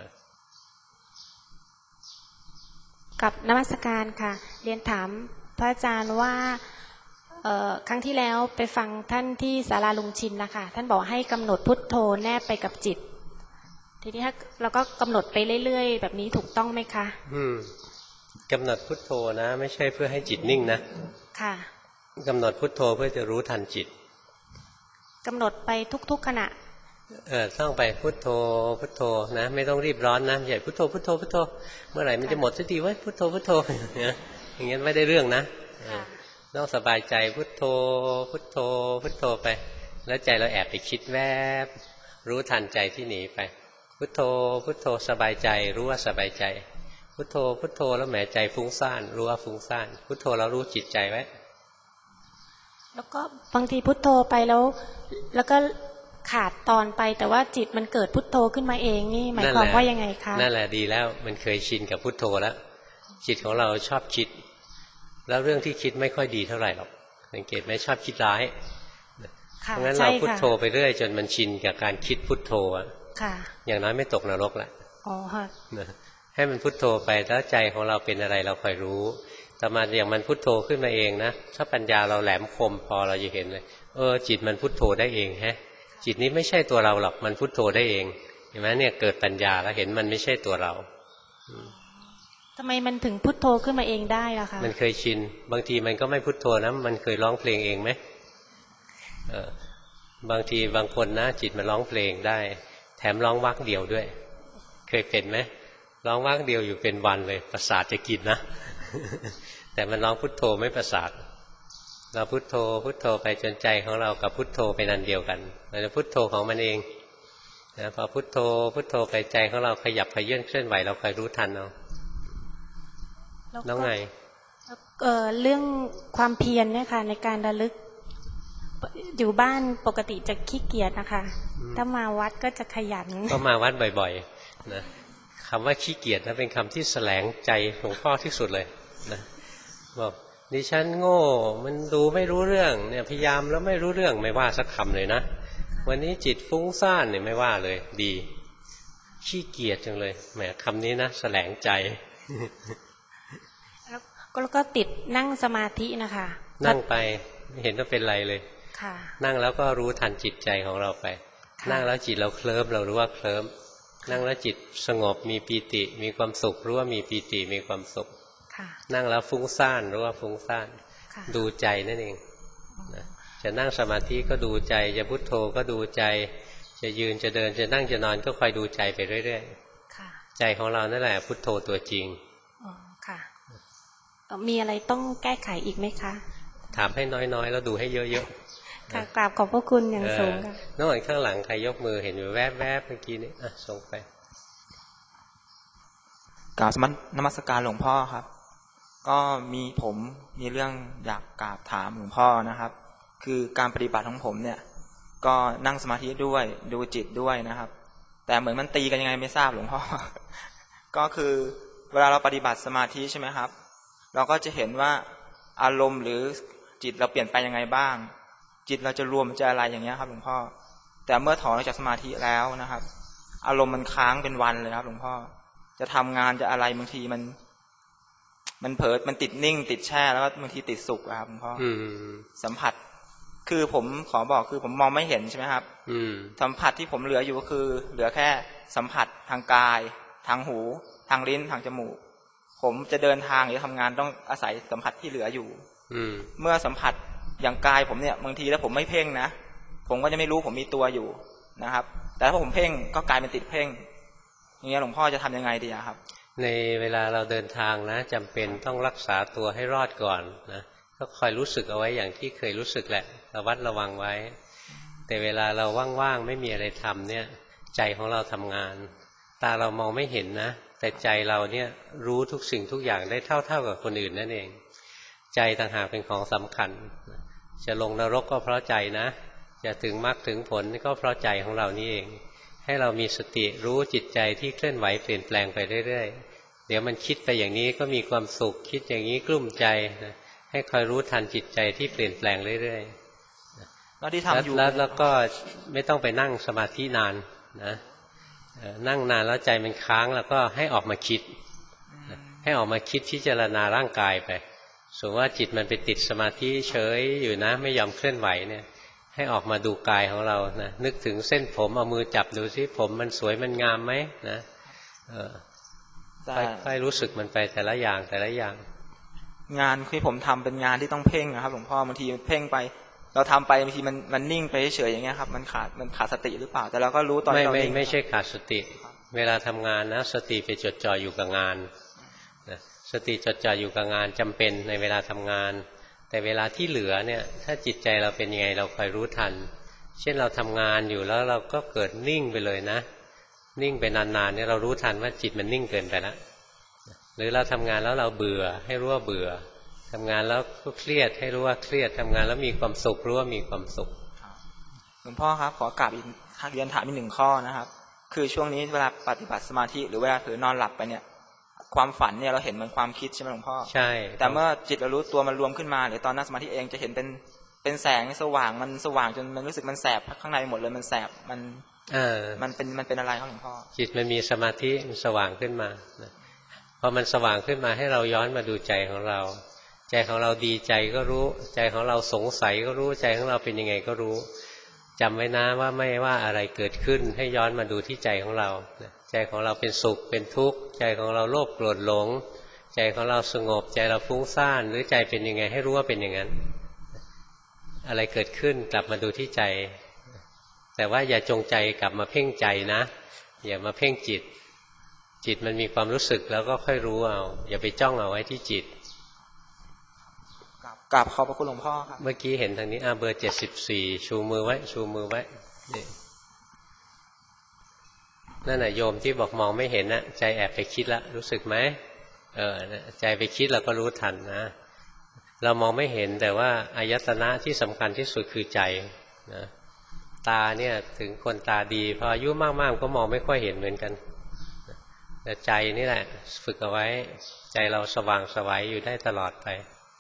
กับนมัสการค่ะเรียนถามพระอาจารย์ว่าครั้งที่แล้วไปฟังท่านที่ศาลาลุงชินนะคะท่านบอกให้กำหนดพุทโธแนบไปกับจิตทีนี้ถ้าเราก็กำหนดไปเรื่อยๆแบบนี้ถูกต้องไหมคะกำหนดพุทโธนะไม่ใช่เพื่อให้จิตนิ่งนะค่ะกำหนดพุทโธเพื่อจะรู้ทันจิตกำหนดไปทุกๆขณะต้องไปพุทโธพุทโธนะไม่ต้องรีบร้อนนะอย่าพุทโธพุทโธพุทโธเมื่อไหร่มันจะหมดสักทีวะพุทโธพุทโธอย่างงี้ไม่ได้เรื่องนะต้องสบายใจพุทโธพุทโธพุทโธไปแล้วใจเราแอบไปคิดแวบรู้ทันใจที่หนีไปพุทโธพุทโธสบายใจรู้ว่าสบายใจพุทโธพุทโธแล้วแหมใจฟุ้งซ่านรู้ว่าฟุ้งซ่านพุทโธเรารู้จิตใจไว้แล้วก็บางทีพุทโธไปแล้วก็ขาดตอนไปแต่ว่าจิตมันเกิดพุทโธขึ้นมาเองนี่หมายความว่ายังไงคะนั่นแหละดีแล้วมันเคยชินกับพุทโธแล้วจิตของเราชอบคิดแล้วเรื่องที่คิดไม่ค่อยดีเท่าไหร่หรอกสังเกตไหมชอบคิดร้ายเพราะงั้นเราพุทโธไปเรื่อยจนมันชินกับการคิดพุทโธอย่างน้อยไม่ตกนรกละให้มันพุทโธไปแล้วใจของเราเป็นอะไรเราคอยรู้แต่มาอย่างมันพุทโธขึ้นมาเองนะถ้าปัญญาเราแหลมคมพอเราจะเห็นเลยจิตมันพุทโธได้เองฮะจิตนี้ไม่ใช่ตัวเราหรอกมันพุทโธได้เองเห็นไหมเนี่ยเกิดปัญญาแล้วเห็นมันไม่ใช่ตัวเราทำไมมันถึงพุทโธขึ้นมาเองได้ล่ะคะมันเคยชินบางทีมันก็ไม่พุทโธนะมันเคยร้องเพลงเองไหมบางทีบางคนนะจิตมันร้องเพลงได้แถมร้องวรรคเดียวด้วยเคยเป็นไหมร้องวรรคเดียวอยู่เป็นวันเลยประสาทจะกินนะแต่มันร้องพุทโธไม่ประสาทเราพุทโธพุทโธไปจนใจของเรากับพุทโธเป็นอันเดียวกันเราจะพุทโธของมันเองนะพอพุทโธพุทโธไปใจของเราขยับขยื่นเคลื่อนไหวเราคอยรู้ทันเอาแล้วไงเรื่องความเพียรเนี่ยค่ะในการระลึกอยู่บ้านปกติจะขี้เกียจนะคะถ้ามาวัดก็จะขยันก็มาวัดบ่อยๆนะคำว่าขี้เกียจนะเป็นคำที่แสลงใจหลวงพ่อที่สุดเลยนะบอกดิฉันโง่มันดูไม่รู้เรื่องเนี่ยพยายามแล้วไม่รู้เรื่องไม่ว่าสักคำเลยนะวันนี้จิตฟุ้งซ่านเนี่ยไม่ว่าเลยดีขี้เกียจจังเลยแหมคำนี้นะแสลงใจแล้วก็ติดนั่งสมาธินะคะนั่งไปไม่เห็นว่าเป็นไรเลยนั่งแล้วก็รู้ทันจิตใจของเราไปนั่งแล้วจิตเราเคลิ้มเรารู้ว่าเคลิ้มนั่งแล้วจิตสงบมีปีติมีความสุขรู้ว่ามีปีติมีความสุขนั่งแล้วฟุ้งซ่านรู้ว่าฟุ้งซ่านดูใจนั่นเองจะนั่งสมาธิก็ดูใจจะพุทโธก็ดูใจจะยืนจะเดินจะนั่งจะนอนก็คอยดูใจไปเรื่อยๆใจของเรานั่นแหละพุทโธตัวจริงค่ะมีอะไรต้องแก้ไขอีกไหมคะถามให้น้อยๆแล้วดูให้เยอะๆค่ะกราบขอบพระคุณอย่างสูงค่ะน้องอ่อนข้างหลังใครยกมือเห็นอยู่แวบๆเมื่อกี้นี้ส่งไปกราบนมัสการหลวงพ่อครับก็ผมมีเรื่องอยากกราบถามหลวงพ่อนะครับคือการปฏิบัติของผมเนี่ยก็นั่งสมาธิด้วยดูจิตด้วยนะครับแต่เหมือนมันตีกันยังไงไม่ทราบหลวงพ่อ ก็คือเวลาเราปฏิบัติสมาธิใช่ไหมครับเราก็จะเห็นว่าอารมณ์หรือจิตเราเปลี่ยนไปยังไงบ้างจิตเราจะรวมจะอะไรอย่างเงี้ยครับหลวงพ่อแต่เมื่อถอนออกจากสมาธิแล้วนะครับอารมณ์มันค้างเป็นวันเลยครับหลวงพ่อจะทำงานจะอะไรบางทีมันเผลอมันติดนิ่งติดแช่แล้วก็บางทีติดสุขครับหลวงพ่อสัมผัสคือผมขอบอกคือผมมองไม่เห็นใช่ไหมครับสัมผัสที่ผมเหลืออยู่ก็คือเหลือแค่สัมผัสทางกายทางหูทางลิ้นทางจมูกผมจะเดินทางหรือทำงานต้องอาศัยสัมผัสที่เหลืออยู่เมื่อสัมผัสอย่างกายผมเนี่ยบางทีแล้วผมไม่เพ่งนะผมก็จะไม่รู้ผมมีตัวอยู่นะครับแต่ถ้าผมเพ่งก็กลายเป็นติดเพ่งอย่างเงี้ยหลวงพ่อจะทำยังไงดีครับในเวลาเราเดินทางนะจำเป็นต้องรักษาตัวให้รอดก่อนนะก็คอยรู้สึกเอาไว้อย่างที่เคยรู้สึกแหละระวัดระวังไว้แต่เวลาเราว่างๆไม่มีอะไรทำเนี่ยใจของเราทำงานตาเรามองไม่เห็นนะแต่ใจเราเนี่ยรู้ทุกสิ่งทุกอย่างได้เท่ากับคนอื่นนั่นเองใจต่างหากเป็นของสำคัญจะลงนรกก็เพราะใจนะจะถึงมรรคถึงผลก็เพราะใจของเรานี่เองให้เรามีสติรู้จิตใจที่เคลื่อนไหวเปลี่ยนแปลงไปเรื่อยๆเดี๋ยวมันคิดไปอย่างนี้ก็มีความสุขคิดอย่างนี้กลุ้มใจนะให้คอยรู้ทันจิตใจที่เปลี่ยนแปลงเรื่อยๆแล้วที่ทำอยู่แล้วก็ไม่ต้องไปนั่งสมาธินานนะนั่งนานแล้วใจมันค้างแล้วก็ให้ออกมาคิดให้ออกมาคิดพิจารณาร่างกายไปสมมติว่าจิตมันไปติดสมาธิเฉยอยู่นะไม่ยอมเคลื่อนไหวเนี่ยให้ออกมาดูกายของเรานะนึกถึงเส้นผมเอามือจับดูซิผมมันสวยมันงามไหมนะค่อยรู้สึกมันไปแต่ละอย่างแต่ละอย่างงานที่ผมทำเป็นงานที่ต้องเพ่งนะครับหลวงพ่อบางทีเพ่งไปเราทำไปบางทีมันนิ่งไปเฉยอย่างเงี้ยครับมันขาดสติหรือเปล่าแต่เราก็รู้ตอนเราไม่ใช่ขาดสติเวลาทำงานนะสติไปจดจ่ออยู่กับงานสติจดจ่ออยู่กับงานจำเป็นในเวลาทำงานแต่เวลาที่เหลือเนี่ยถ้าจิตใจเราเป็นยังไงเราคอยรู้ทันเช่นเราทำงานอยู่แล้วเราก็เกิดนิ่งไปเลยนะนิ่งไปนานๆเนี่ยเรารู้ทันว่าจิตมันนิ่งเกินไปแล้วหรือเราทำงานแล้วเราเบื่อให้รู้ว่าเบื่อทำงานแล้วก็เครียดให้รู้ว่าเครียดทำงานแล้วมีความสุขรู้ว่ามีความสุขหลวงพ่อครับขอกลับอีกเรียนถามอีกหนึ่งข้อนะครับคือช่วงนี้เวลาปฏิบัติสมาธิหรือเวลาเผลอนอนหลับไปเนี่ยความฝันเนี่ยเราเห็นเหมือนความคิดใช่ไหมหลวงพ่อใช่แต่เมื่อจิตเรารู้ตัวมันรวมขึ้นมาหรือตอนนั่งสมาธิเองจะเห็นเป็นแสงสว่างมันสว่างจนมันรู้สึกมันแสบข้างในหมดเลยมันแสบมันเป็นอะไรครับหลวงพ่อจิตมันมีสมาธิมันสว่างขึ้นมาพอมันสว่างขึ้นมาให้เราย้อนมาดูใจของเราใจของเราดีใจก็รู้ใจของเราสงสัยก็รู้ใจของเราเป็นยังไงก็รู้จำไว้นะว่าไม่ว่าอะไรเกิดขึ้นให้ย้อนมาดูที่ใจของเราใจของเราเป็นสุขเป็นทุกข์ใจของเราโลภโกรธหลงใจของเราสงบใจเราฟุ้งซ่านหรือใจเป็นยังไงให้รู้ว่าเป็นอย่างนั้นอะไรเกิดขึ้นกลับมาดูที่ใจแต่ว่าอย่าจงใจกลับมาเพ่งใจนะอย่ามาเพ่งจิตจิตมันมีความรู้สึกแล้วก็ค่อยรู้เอาอย่าไปจ้องเอาไว้ที่จิตกราบขอบพระคุณหลวงพ่อครับเมื่อกี้เห็นทางนี้เบอร์74ชูมือไว้ชูมือไว้นี่นั่นน่ะโยมที่บอกมองไม่เห็นน่ะใจแอบไปคิดละรู้สึกไหมใจไปคิดเราก็รู้ทันนะเรามองไม่เห็นแต่ว่าอายตนะที่สำคัญที่สุดคือใจนะตาเนี่ยถึงคนตาดีพออายุมากๆก็มองไม่ค่อยเห็นเหมือนกันแต่ใจนี่แหละฝึกเอาไว้ใจเราสว่างไสวอยู่ได้ตลอดไป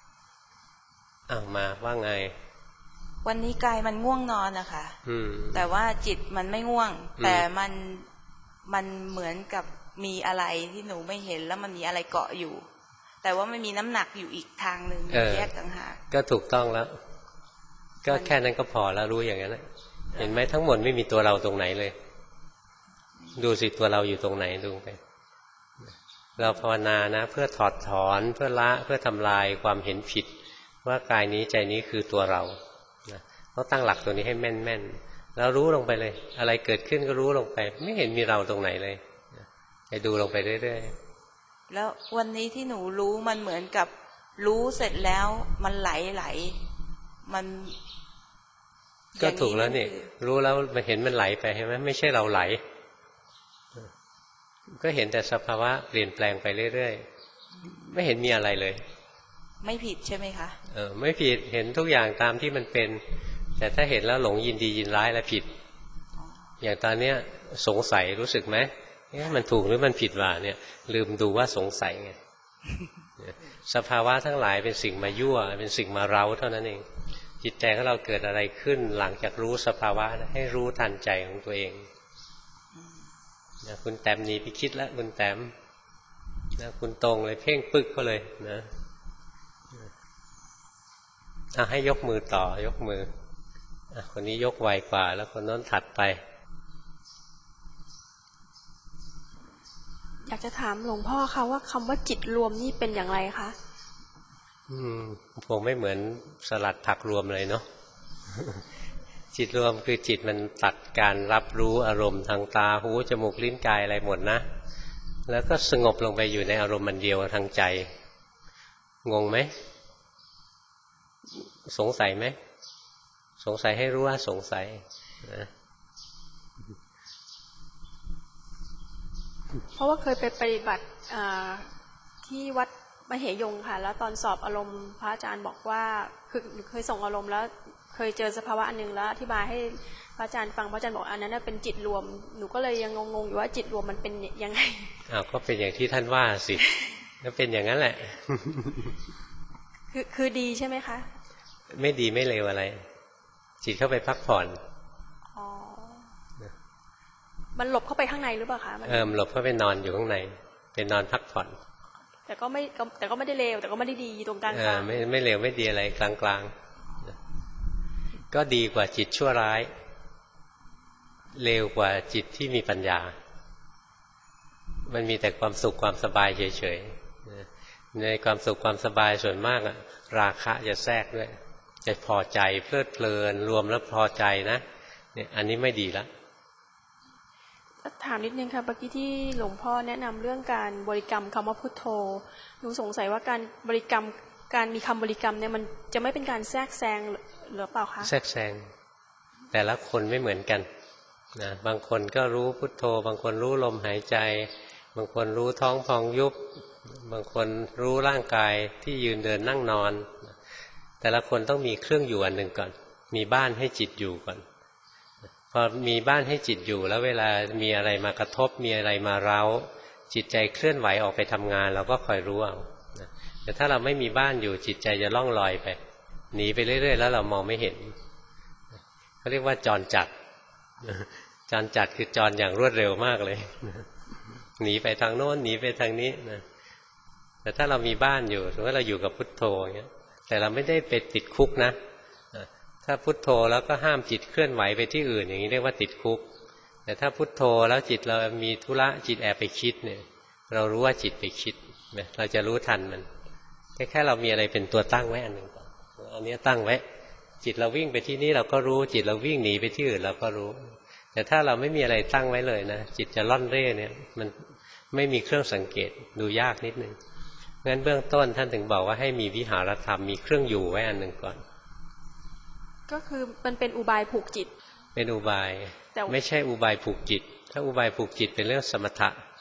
มาว่าไงวันนี้กายมันง่วงนอนนะคะแต่ว่าจิตมันไม่ง่วงแต่มันเหมือนกับมีอะไรที่หนูไม่เห็นแล้วมันมีอะไรเกาะอยู่แต่ว่ามันมีน้ำหนักอยู่อีกทางหนึ่งแยกต่างหากก็ถูกต้องแล้วก็แค่นั้นก็พอแล้วรู้อย่างนั้นเห็นไหมทั้งหมดไม่มีตัวเราตรงไหนเลยดูสิตัวเราอยู่ตรงไหนดูไปเราภาวนานะเพื่อถอดถอนเพื่อละเพื่อทำลายความเห็นผิดว่ากายนี้ใจนี้คือตัวเราต้องตั้งหลักตัวนี้ให้แม่นๆแล้วรู้ลงไปเลยอะไรเกิดขึ้นก็รู้ลงไปไม่เห็นมีเราตรงไหนเลยไปดูลงไปเรื่อยๆแล้ววันนี้ที่หนูรู้มันเหมือนกับรู้เสร็จแล้วมันไหลมันก็ถูกแล้วนี่รู้แล้วมันเห็นมันไหลไปใช่ไหมไม่ใช่เราไหลก็เห็นแต่สภาวะเปลี่ยนแปลงไปเรื่อยๆไม่เห็นมีอะไรเลยไม่ผิดใช่ไหมคะไม่ผิดเห็นทุกอย่างตามที่มันเป็นแต่ถ้าเห็นแล้วหลงยินดียินร้ายแล้วผิดอย่างตอนเนี้ยสงสัยรู้สึกไหมมันถูกหรือมันผิดวะเนี่ยลืมดูว่าสงสัยไงสภาวะทั้งหลายเป็นสิ่งมายั่วเป็นสิ่งมาเร้าเท่านั้นเองจิตใจของเราเกิดอะไรขึ้นหลังจากรู้สภาวะให้รู้ทันใจของตัวเองคุณแต้มหนีไปคิดแล้วคุณแต้มคุณตรงเลยเพ่งปึกเขาเลยนะให้ยกมือต่อยกมือคนนี้ยกไวกว่าแล้วคนนั้นถัดไปอยากจะถามหลวงพ่อค่ะว่าคำว่าจิตรวมนี่เป็นอย่างไรคะคงไม่เหมือนสลัดผักรวมเลยเนาะ จิตรวมคือจิตมันตัดการรับรู้อารมณ์ทางตาหูจมูกลิ้นกายอะไรหมดนะแล้วก็สงบลงไปอยู่ในอารมณ์มันเดียวทางใจงงไหมสงสัยไหมสงสัยให้รู้ว่าสงสัยนะเพราะว่าเคยไปปฏิบัติที่วัดมเหยงค่ะแล้วตอนสอบอารมณ์พระอาจารย์บอกว่าคือเคยส่งอารมณ์แล้วเคยเจอสภาวะอันนึงแล้วอธิบายให้พระอาจารย์ฟังพระอาจารย์บอกอันนั้นเป็นจิตรวมหนูก็เลยยังงงๆอยู่ว่าจิตรวมมันเป็นยังไงก็เป็นอย่างที่ท่านว่าสิก็เป็นอย่างนั้นแหละคือดีใช่ไหมคะไม่ดีไม่เลวอะไรจิตเข้าไปพักผ่อนมันหลบเข้าไปข้างในหรือเปล่าคะหลบเข้าไปนอนอยู่ข้างในเป็นนอนพักผ่อนแต่ก็ไม่ได้เลวแต่ก็ไม่ได้ดีตรงกลางไม่เลวไม่ดีอะไรกลางๆก็ดีกว่าจิตชั่วร้ายเลวกว่าจิตที่มีปัญญามันมีแต่ความสุขความสบายเฉยๆในความสุขความสบายส่วนมากราคะจะแทรกด้วยจะพอใจเพลิดเพลินรวมแล้วพอใจนะเนี่ยอันนี้ไม่ดีละถามนิดนึงค่ะเมื่อกี้ที่หลวงพ่อแนะนำเรื่องการบริกรรมคำว่าพุทโธหนูสงสัยว่าการบริกรรมการมีคำบริกรรมเนี่ยมันจะไม่เป็นการแทรกแซงหรือเปล่าคะแทรกแซงแต่ละคนไม่เหมือนกันนะบางคนก็รู้พุทโธบางคนรู้ลมหายใจบางคนรู้ท้องพองยุบบางคนรู้ร่างกายที่ยืนเดินนั่งนอนแต่ละคนต้องมีเครื่องอยู่อันหนึ่งก่อนมีบ้านให้จิตอยู่ก่อนพอมีบ้านให้จิตอยู่แล้วเวลามีอะไรมากระทบมีอะไรมาเร้าจิตใจเคลื่อนไหวออกไปทำงานเราก็คอยรู้เอาแต่ถ้าเราไม่มีบ้านอยู่จิตใจจะล่องลอยไปหนีไปเรื่อยๆแล้วเรามองไม่เห็นเขาเรียกว่าจรจัดจรจัดคือจรอย่างรวดเร็วมากเลยหนีไปทางโน้นหนีไปทางนี้นะแต่ถ้าเรามีบ้านอยู่สมมติว่าเราอยู่กับพุทโธอย่างเงี้ยแต่เราไม่ได้ไปติดคุกนะถ้าพุทโธแล้วก็ห้ามจิตเคลื่อนไหวไปที่อื่นอย่างนี้เรียกว่าติดคุกแต่ถ้าพุทโธแล้วจิตเรามีธุระจิตแอบไปคิดเนี่ยเรารู้ว่าจิตไปคิดเราจะรู้ทันมันแค่เรามีอะไรเป็นตัวตั้งไว้อันหนึ่งอันนี้ตั้งไว้จิตเราวิ่งไปที่นี่เราก็รู้จิตเราวิ่งหนีไปที่อื่นเราก็รู้แต่ถ้าเราไม่มีอะไรตั้งไว้เลยนะจิตจะล่อนเร่เนี่ยมันไม่มีเครื่องสังเกตดูยากนิดนึงงั้นเบื้องต้นท่านถึงบอกว่าให้มีวิหารธรรมมีเครื่องอยู่ไว้อันหนึ่งก่อนก็คือมันเป็นอุบายผูกจิตเป็นอุบายไม่ใช่อุบายผูกจิตถ้าอุบายผูกจิตเป็นเรื่องสมถะ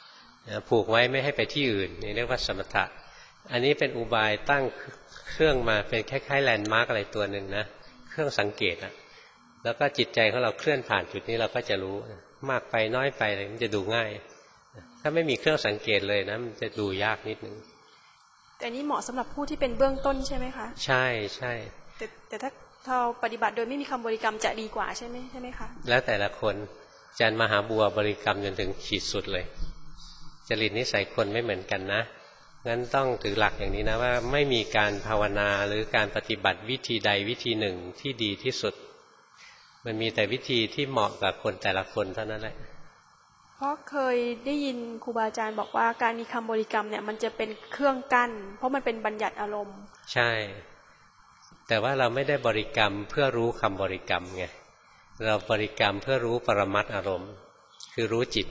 ผูกไว้ไม่ให้ไปที่อื่นนี่เรียกว่าสมถะอันนี้เป็นอุบายตั้งเครื่องมาเป็นคล้ายๆแลนด์มาร์กอะไรตัวหนึ่งนะเครื่องสังเกตอะแล้วก็จิตใจของเราเคลื่อนผ่านจุดนี้เราก็จะรู้มากไปน้อยไปอะไรมันจะดูง่ายถ้าไม่มีเครื่องสังเกตเลยนะมันจะดูยากนิดนึงแต่นี่เหมาะสำหรับผู้ที่เป็นเบื้องต้นใช่ไหมคะใช่ใช่แต่ถ้าเราปฏิบัติโดยไม่มีคำบริกรรมจะดีกว่าใช่ไหมคะแล้วแต่ละคนอาจารย์มหาบัวบริกรรมจนถึงขีดสุดเลยจริตนิสัยคนไม่เหมือนกันนะงั้นต้องถือหลักอย่างนี้นะว่าไม่มีการภาวนาหรือการปฏิบัติวิธีใดวิธีหนึ่งที่ดีที่สุดมันมีแต่วิธีที่เหมาะกับคนแต่ละคนเท่านั้นแหละเพราะเคยได้ยินครูบาอาจารย์บอกว่าการมีคำบริกรรมเนี่ยมันจะเป็นเครื่องกั้นเพราะมันเป็นบัญญัติอารมณ์ใช่แต่ว่าเราไม่ได้บริกรรมเพื่อรู้คำบริกรรมไงเราบริกรรมเพื่อรู้ปรมัตถ์อารมณ์คือรู้จิต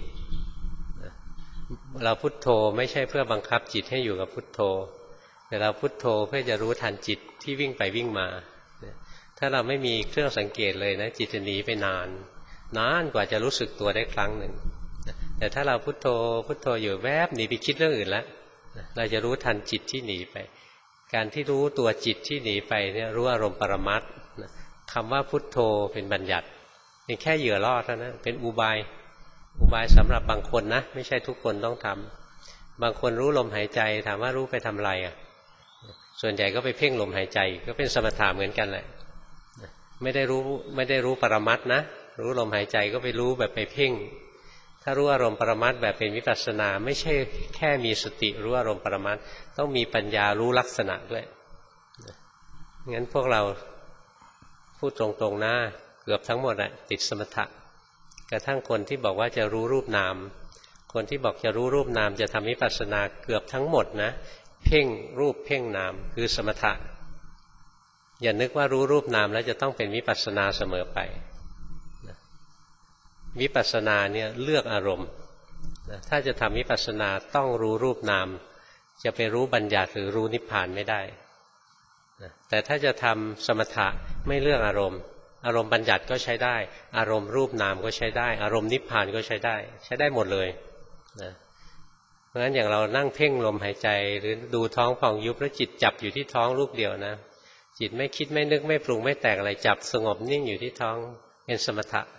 เราพุทโธไม่ใช่เพื่อบังคับจิตให้อยู่กับพุทโธแต่เราพุทโธเพื่อจะรู้ทันจิตที่วิ่งไปวิ่งมาถ้าเราไม่มีเครื่องสังเกตเลยนะจิตจะหนีไปนานกว่าจะรู้สึกตัวได้ครั้งหนึ่งแต่ถ้าเราพุทโธพุทโธอยู่แวบหนีไปคิดเรื่องอื่นแล้วเราจะรู้ทันจิตที่หนีไปการที่รู้ตัวจิตที่หนีไปเนี่ยรู้อารมณ์ปรมัตถ์คำว่าพุทโธเป็นบัญญัติเป็นแค่เหยื่อล่อเท่านั้นเป็นอุบายสำหรับบางคนนะไม่ใช่ทุกคนต้องทำบางคนรู้ลมหายใจถามว่ารู้ไปทำอะไรส่วนใหญ่ก็ไปเพ่งลมหายใจก็เป็นสมถะเหมือนกันแหละไม่ได้รู้ปรมัตถ์นะรู้ลมหายใจก็ไปรู้แบบไปเพ่งถ้ารู้อารมณ์ปรมัตถ์แบบเป็นวิปัสสนาไม่ใช่แค่มีสติรู้อารมณ์ปรมัตถ์ต้องมีปัญญารู้ลักษณะด้วยงั้นพวกเราพูดตรงๆนะเกือบทั้งหมดติดสมถะกระทั่งคนที่บอกว่าจะรู้รูปนามคนที่บอกจะรู้รูปนามจะทำวิปัสสนาเกือบทั้งหมดนะเพ่งรูปเพ่งนามคือสมถะอย่านึกว่ารู้รูปนามแล้วจะต้องเป็นวิปัสสนาเสมอไปวิปัสสนาเนี่ยเลือกอารมณ์ถ้าจะทำวิปัสสนาต้องรู้รูปนามจะไปรู้บัญญัติหรือรู้นิพพานไม่ได้แต่ถ้าจะทำสมถะไม่เลือกอารมณ์บัญญัติก็ใช้ได้อารมณ์รูปนามก็ใช้ได้อารมณ์นิพพานก็ใช้ได้หมดเลยนะเพราะฉะนั้นอย่างเรานั่งเพ่งลมหายใจหรือดูท้องพองยุบแล้วจิตจับอยู่ที่ท้องรูปเดียวนะจิตไม่คิดไม่นึกไม่ปรุงไม่แต่งอะไรจับสงบนิ่งอยู่ที่ท้องเป็นสมถะ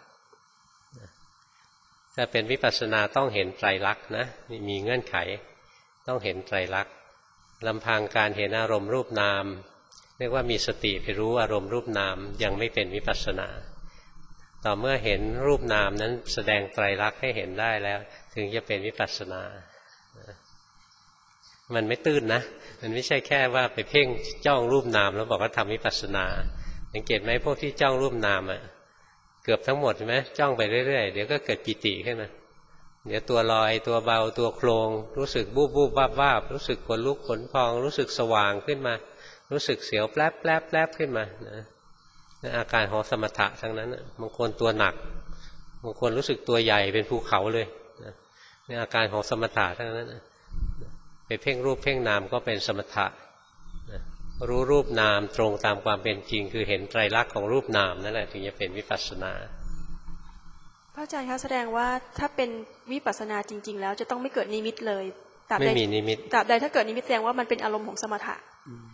ถ้าเป็นวิปัสสนาต้องเห็นไตรลักษณ์นะมีเงื่อนไขต้องเห็นไตรลักษณ์ลำพังการเห็นอารมณ์รูปนามเรียกว่ามีสติไปรู้อารมณ์รูปนามยังไม่เป็นวิปัสสนาต่อเมื่อเห็นรูปนามนั้นแสดงไตรลักษณ์ให้เห็นได้แล้วถึงจะเป็นวิปัสสนามันไม่ตื้นนะมันไม่ใช่แค่ว่าไปเพ่งจ้องรูปนามแล้วบอกว่าทำวิปัสสนาสังเกตไหมพวกที่จ้องรูปนามเกือบทั้งหมดใช่ไหมจ้องไปเรื่อยๆเดี๋ยวก็เกิดปิติขึ้นมาเดี๋ยวตัวลอยตัวเบาตัวโครงรู้สึกบูบบูบวาบวาบรู้สึกขนลุกขนพองรู้สึกสว่างขึ้นมารู้สึกเสียวแป๊บแป๊บแป๊บขึ้นมาอาการของสมถะทั้งนั้นบางคนตัวหนักบางคนรู้สึกตัวใหญ่เป็นภูเขาเลยนี่อาการของสมถะทั้งนั้นไปเพ่งรูปเพ่งนามก็เป็นสมถะรู้รูปนามตรงตามความเป็นจริงคือเห็นไตรลักษณ์ของรูปนามนั่นแหละถึงจะเป็นวิปัสสนาพระอาจารย์คะแสดงว่าถ้าเป็นวิปัสสนาจริงๆแล้วจะต้องไม่เกิดนิมิตเลยไม่มีนิมิตตราบใดถ้าเกิดนิมิตแสดงว่ามันเป็นอารมณ์ของสมถะ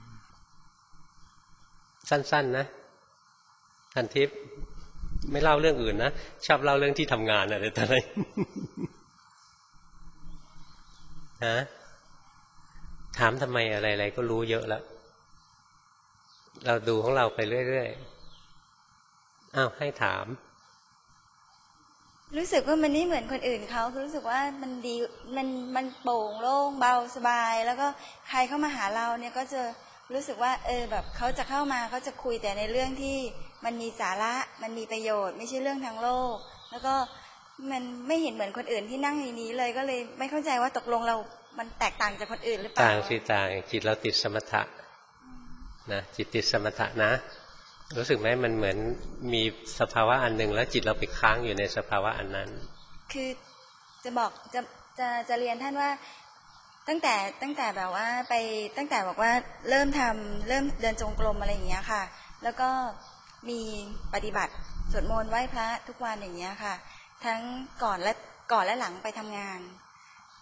สั้นๆนะทันทิพย์ไม่เล่าเรื่องอื่นนะชอบเล่าเรื่องที่ทำงานอะไรต่ออะไรฮะถามทำไมอะไรๆก็รู้เยอะแล้วเราดูของเราไปเรื่อยๆอ้าวให้ถามรู้สึกว่ามันไม่เหมือนคนอื่นเขาคือรู้สึกว่ามันดีมันโปร่งโล่งเบาสบายแล้วก็ใครเข้ามาหาเราเนี่ยก็จะรู้สึกว่าแบบเขาจะเข้ามาเขาจะคุยแต่ในเรื่องที่มันมีสาระมันมีประโยชน์ไม่ใช่เรื่องทางโลกแล้วก็มันไม่เห็นเหมือนคนอื่นที่นั่งในนี้เลยก็เลยไม่เข้าใจว่าตกลงเรามันแตกต่างจากคนอื่นหรือเปล่าต่างสิต่างจิตเราติดสมถะนะจิตติดสมถะนะรู้สึกไหมมันเหมือนมีสภาวะอันหนึ่งแล้วจิตเราไปค้างอยู่ในสภาวะอันนั้นคือจะบอกจะเรียนท่านว่าตั้งแต่แบบว่าไปตั้งแต่บอกว่าเริ่มเดินจงกรมอะไรอย่างเงี้ยค่ะแล้วก็มีปฏิบัติสวดมนต์ไหว้พระทุกวันอย่างเงี้ยค่ะทั้งก่อนและหลังไปทำงาน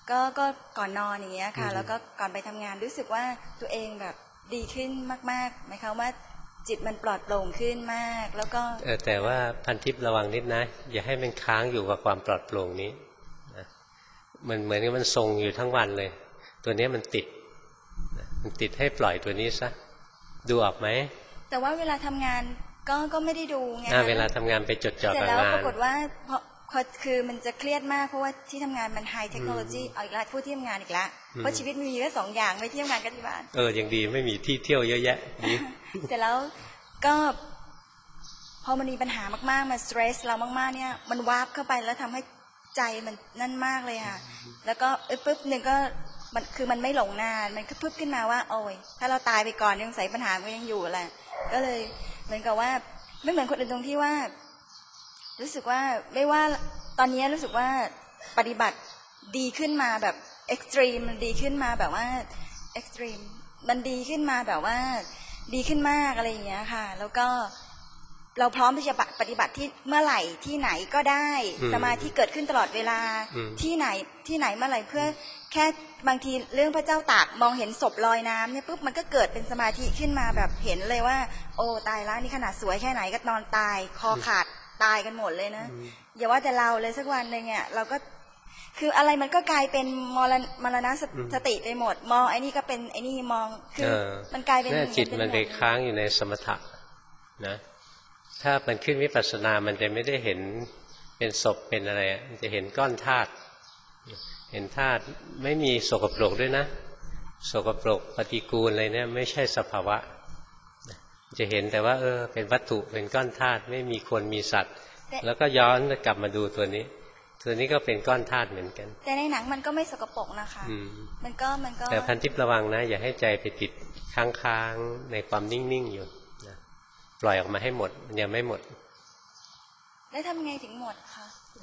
ก็ก่อนนอนอย่างเงี้ยค่ะแล้วก็ก่อนไปทำงานรู้สึกว่าตัวเองแบบดีขึ้นมากๆหมายความว่าจิตมันปลอดโปร่งขึ้นมากแล้วก็แต่ว่าพันทิพย์ระวังนิดนะอย่าให้มันค้างอยู่กับความปลอดโปร่งนี้นะมันเหมือนกับมันทรงอยู่ทั้งวันเลยตัวนี้มันติดให้ปล่อยตัวนี้ซะดูออกไหมแต่ว่าเวลาทำงานก็ไม่ได้ดูไงเวลาทำงานไปจดจ่อกับงานเสร็จแล้วปรากฏว่าคือมันจะเครียดมากเพราะว่าที่ทำงานมันไฮเทคโนโลยีเอาอีกแล้วพูดที่ทำงานอีกแล้วเพราะชีวิตมีแค่2 อย่างไม่ที่ทำงานกับที่บ้านยังดีไม่มีที่เที่ยวเยอะแยะดีเสร็จแล้วก็พอมันมีปัญหามากๆมันสเตรสเรามากๆเนี่ยมันวาร์ปเข้าไปแล้วทำให้ใจมันนั่นมากเลยค่ะแล้วก็ปุ๊บหนึ่งก็มันไม่หลงนานมันก็ปุ๊บขึ้นมาว่าโอ้ยถ้าเราตายไปก่อนยังใส่ปัญหาก็ยังอยู่แหละก็เลยเหมือนกับว่าไม่เหมือนคนอื่นตรงที่ว่ารู้สึกว่าไม่ว่าตอนนี้รู้สึกว่าปฏิบัติดีขึ้นมาแบบเอ็กซ์ตรีมมันดีขึ้นมาแบบว่าเอ็กซ์ตรีมมันดีขึ้นมาแบบว่าดีขึ้นมากอะไรอย่างเงี้ยค่ะแล้วก็เราพร้อมที่จะปฏิบัติที่เมื่อไหร่ที่ไหนก็ได้สมาธิเกิดขึ้นตลอดเวลาที่ไหนเมื่อไหร่เพื่อแค่บางทีเรื่องพระเจ้าตากมองเห็นศพลอยน้ำเนี่ยปุ๊บมันก็เกิดเป็นสมาธิขึ้นมาแบบเห็นเลยว่าโอ้ตายแล้วนี่ขนาดสวยแค่ไหนก็นอนตายคอขาดตายกันหมดเลยนะอย่าว่าแต่เราเลยสักวันนึงเนี่ยเราก็คืออะไรมันก็กลายเป็นมรณะสติไปหมดมองไอ้นี่ก็เป็นไอ้นี่มองคือมันกลายเป็นจิตมันไปค้างอยู่ในสมถะนะถ้ามันขึ้นวิปัสสนามันจะไม่ได้เห็นเป็นศพเป็นอะไรมันจะเห็นก้อนธาตุเห็นธาตุไม่มีสกปรกด้วยนะสกปรกปฏิกูลอะไรเนี่ยไม่ใช่สภาวะจะเห็นแต่ว่าเป็นวัตถุเป็นก้อนธาตุไม่มีคนมีสัตว์แล้วก็ย้อนกลับมาดูตัวนี้ก็เป็นก้อนธาตุเหมือนกันแต่ในหนังมันก็ไม่สกปรกนะคะมันก็แต่พันทิพย์ระวังนะอย่าให้ใจไปติดค้างๆในความนิ่งๆอยู่นะปล่อยออกมาให้หมดมันยังไม่หมดแล้วทำไงถึงหมดคะ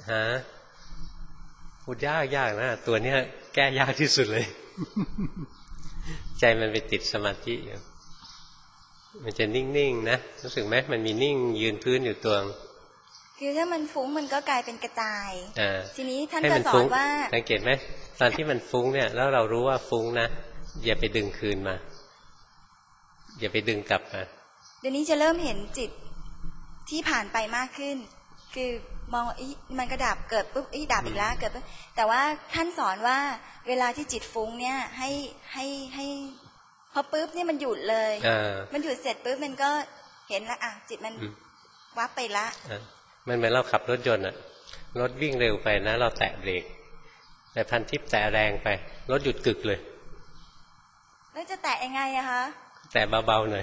พูดยากนะตัวเนี้ยแก้ยากที่สุดเลย ใจมันไปติดสมาธิอยู่มันจะนิ่งๆนะรู้สึกไหมมันมีนิ่งยืนพื้นอยู่ตัวคือถ้ามันฟุ้งมันก็กลายเป็นกระจายทีนี้ท่านก็สอนว่าสังเกตไหมตอนที่มันฟุ้งเนี่ยแล้วเรารู้ว่าฟุ้งนะอย่าไปดึงคืนมาอย่าไปดึงกลับมาเดี๋ยวนี้จะเริ่มเห็นจิตที่ผ่านไปมากขึ้นคือมองมันก็ดับเกิดปุ๊บดับอีกแล้วเกิดปุ๊บแต่ว่าท่านสอนว่าเวลาที่จิตฟุ้งเนี่ยให้พอปุ๊บเนี่ยมันหยุดเลยมันหยุดเสร็จปุ๊บมันก็เห็นละจิตมันวับไปละมันเหมือนเราขับรถยนต์รถวิ่งเร็วไปนะเราแตะเบรกแต่พันทิพย์แตะแรงไปรถหยุดกึกเลยแล้วจะแตะยังไงอะคะแตะเบาๆหน่อย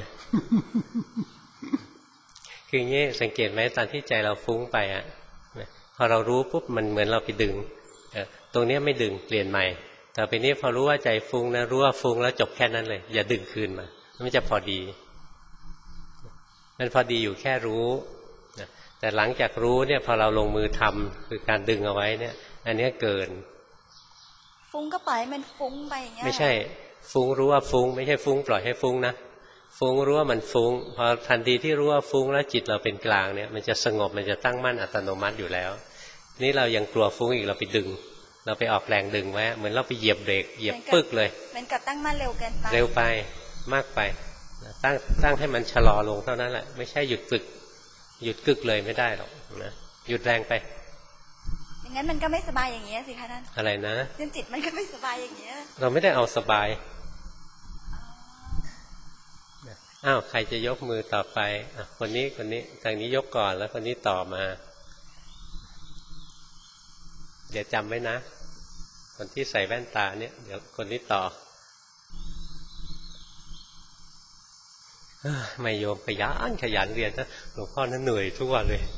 คืออย่างนี้สังเกตไหมตอนที่ใจเราฟุ้งไปพอเรารู้ปุ๊บมันเหมือนเราไปดึงตรงนี้ไม่ดึงเปลี่ยนใหม่ต่อไปนี้พอรู้ว่าใจฟุ้งนะรู้ว่าฟุ้งแล้วจบแค่นั้นเลยอย่าดึงคืนมามันจะพอดีมันพอดีอยู่แค่รู้แต่หลังจากรู้เนี่ยพอเราลงมือทำคือการดึงเอาไว้เนี่ยอันนี้เกินฟุ้งก็ปล่อยมันฟุ้งไปอย่างเงี้ยไม่ใช่ฟุ้งรู้ว่าฟุ้งไม่ใช่ฟุ้งปล่อยให้ฟุ้งนะฟุ้งรู้ว่ามันฟุ้งพอทันทีที่รู้ว่าฟุ้งแล้วจิตเราเป็นกลางเนี่ยมันจะสงบมันจะตั้งมั่นอัตโนมัติอยู่แล้วนี่เรายังกลัวฟุ้งอีกเราไปดึงเราไปออกแรงดึงไว้เหมือนเราไปเหยียบเบรกเหยียบปึ๊กเลยเหมือนกับตั้งมั่นเร็วเกินไปเร็วไปมากไปตั้งให้มันชะลอลงเท่านั้นแหละไม่ใช่หยุดฝึกหยุดกึกเลยไม่ได้หรอกนะหยุดแรงไปอย่างนั้นมันก็ไม่สบายอย่างเงี้ยสิคะท่านอะไรนะเรื่องจิตมันก็ไม่สบายอย่างเงี้ยเราไม่ได้เอาสบายใครจะยกมือต่อไปคนนี้ทางนี้ยกก่อนแล้วคนนี้ต่อมาเดี๋ยวจำไว้นะคนที่ใส่แว่นตาเนี่ยเดี๋ยวคนนี้ต่อไม่โยมขยันเรียนนะหลวงพ่อนั้นเหนื่อยทุกวันเลย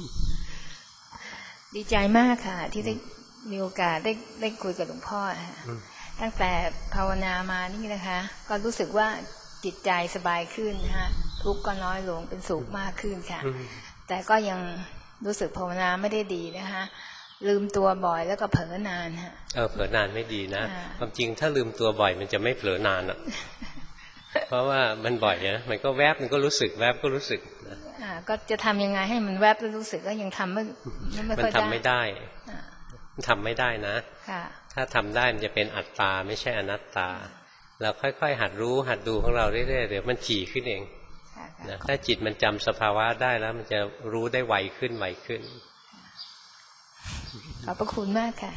ดีใจมากค่ะที่ได้มีโอกาสได้คุยกับหลวงพ่อตั้งแต่ภาวนามานี่นะคะก็รู้สึกว่าจิตใจสบายขึ้นนะคะทุกข์ก็น้อยลงเป็นสุขมากขึ้นค่ะแต่ก็ยังรู้สึกภาวนาไม่ได้ดีนะคะลืมตัวบ่อยแล้วก็เผลอนานฮะเผลอนานไม่ดีนะความจริงถ้าลืมตัวบ่อยมันจะไม่เผลอนานเพราะว่ามันบ่อยนะมันก็แวบมันก็รู้สึกแวบก็รู้สึกก็จะทำยังไงให้มันแวบแล้วรู้สึกก็ยังทำไม่ค่อยได้มันทำไม่ได้ทำไม่ได้นะถ้าทำได้มันจะเป็นอัตตาไม่ใช่อนัตตาเราค่อยๆหัดรู้หัดดูของเราเรื่อยๆเดี๋ยวมันถี่ขึ้นเองนะถ้าจิตมันจำสภาวะได้แล้วมันจะรู้ได้ไวขึ้นไวขึ้นขอบพระคุณมากค่ะ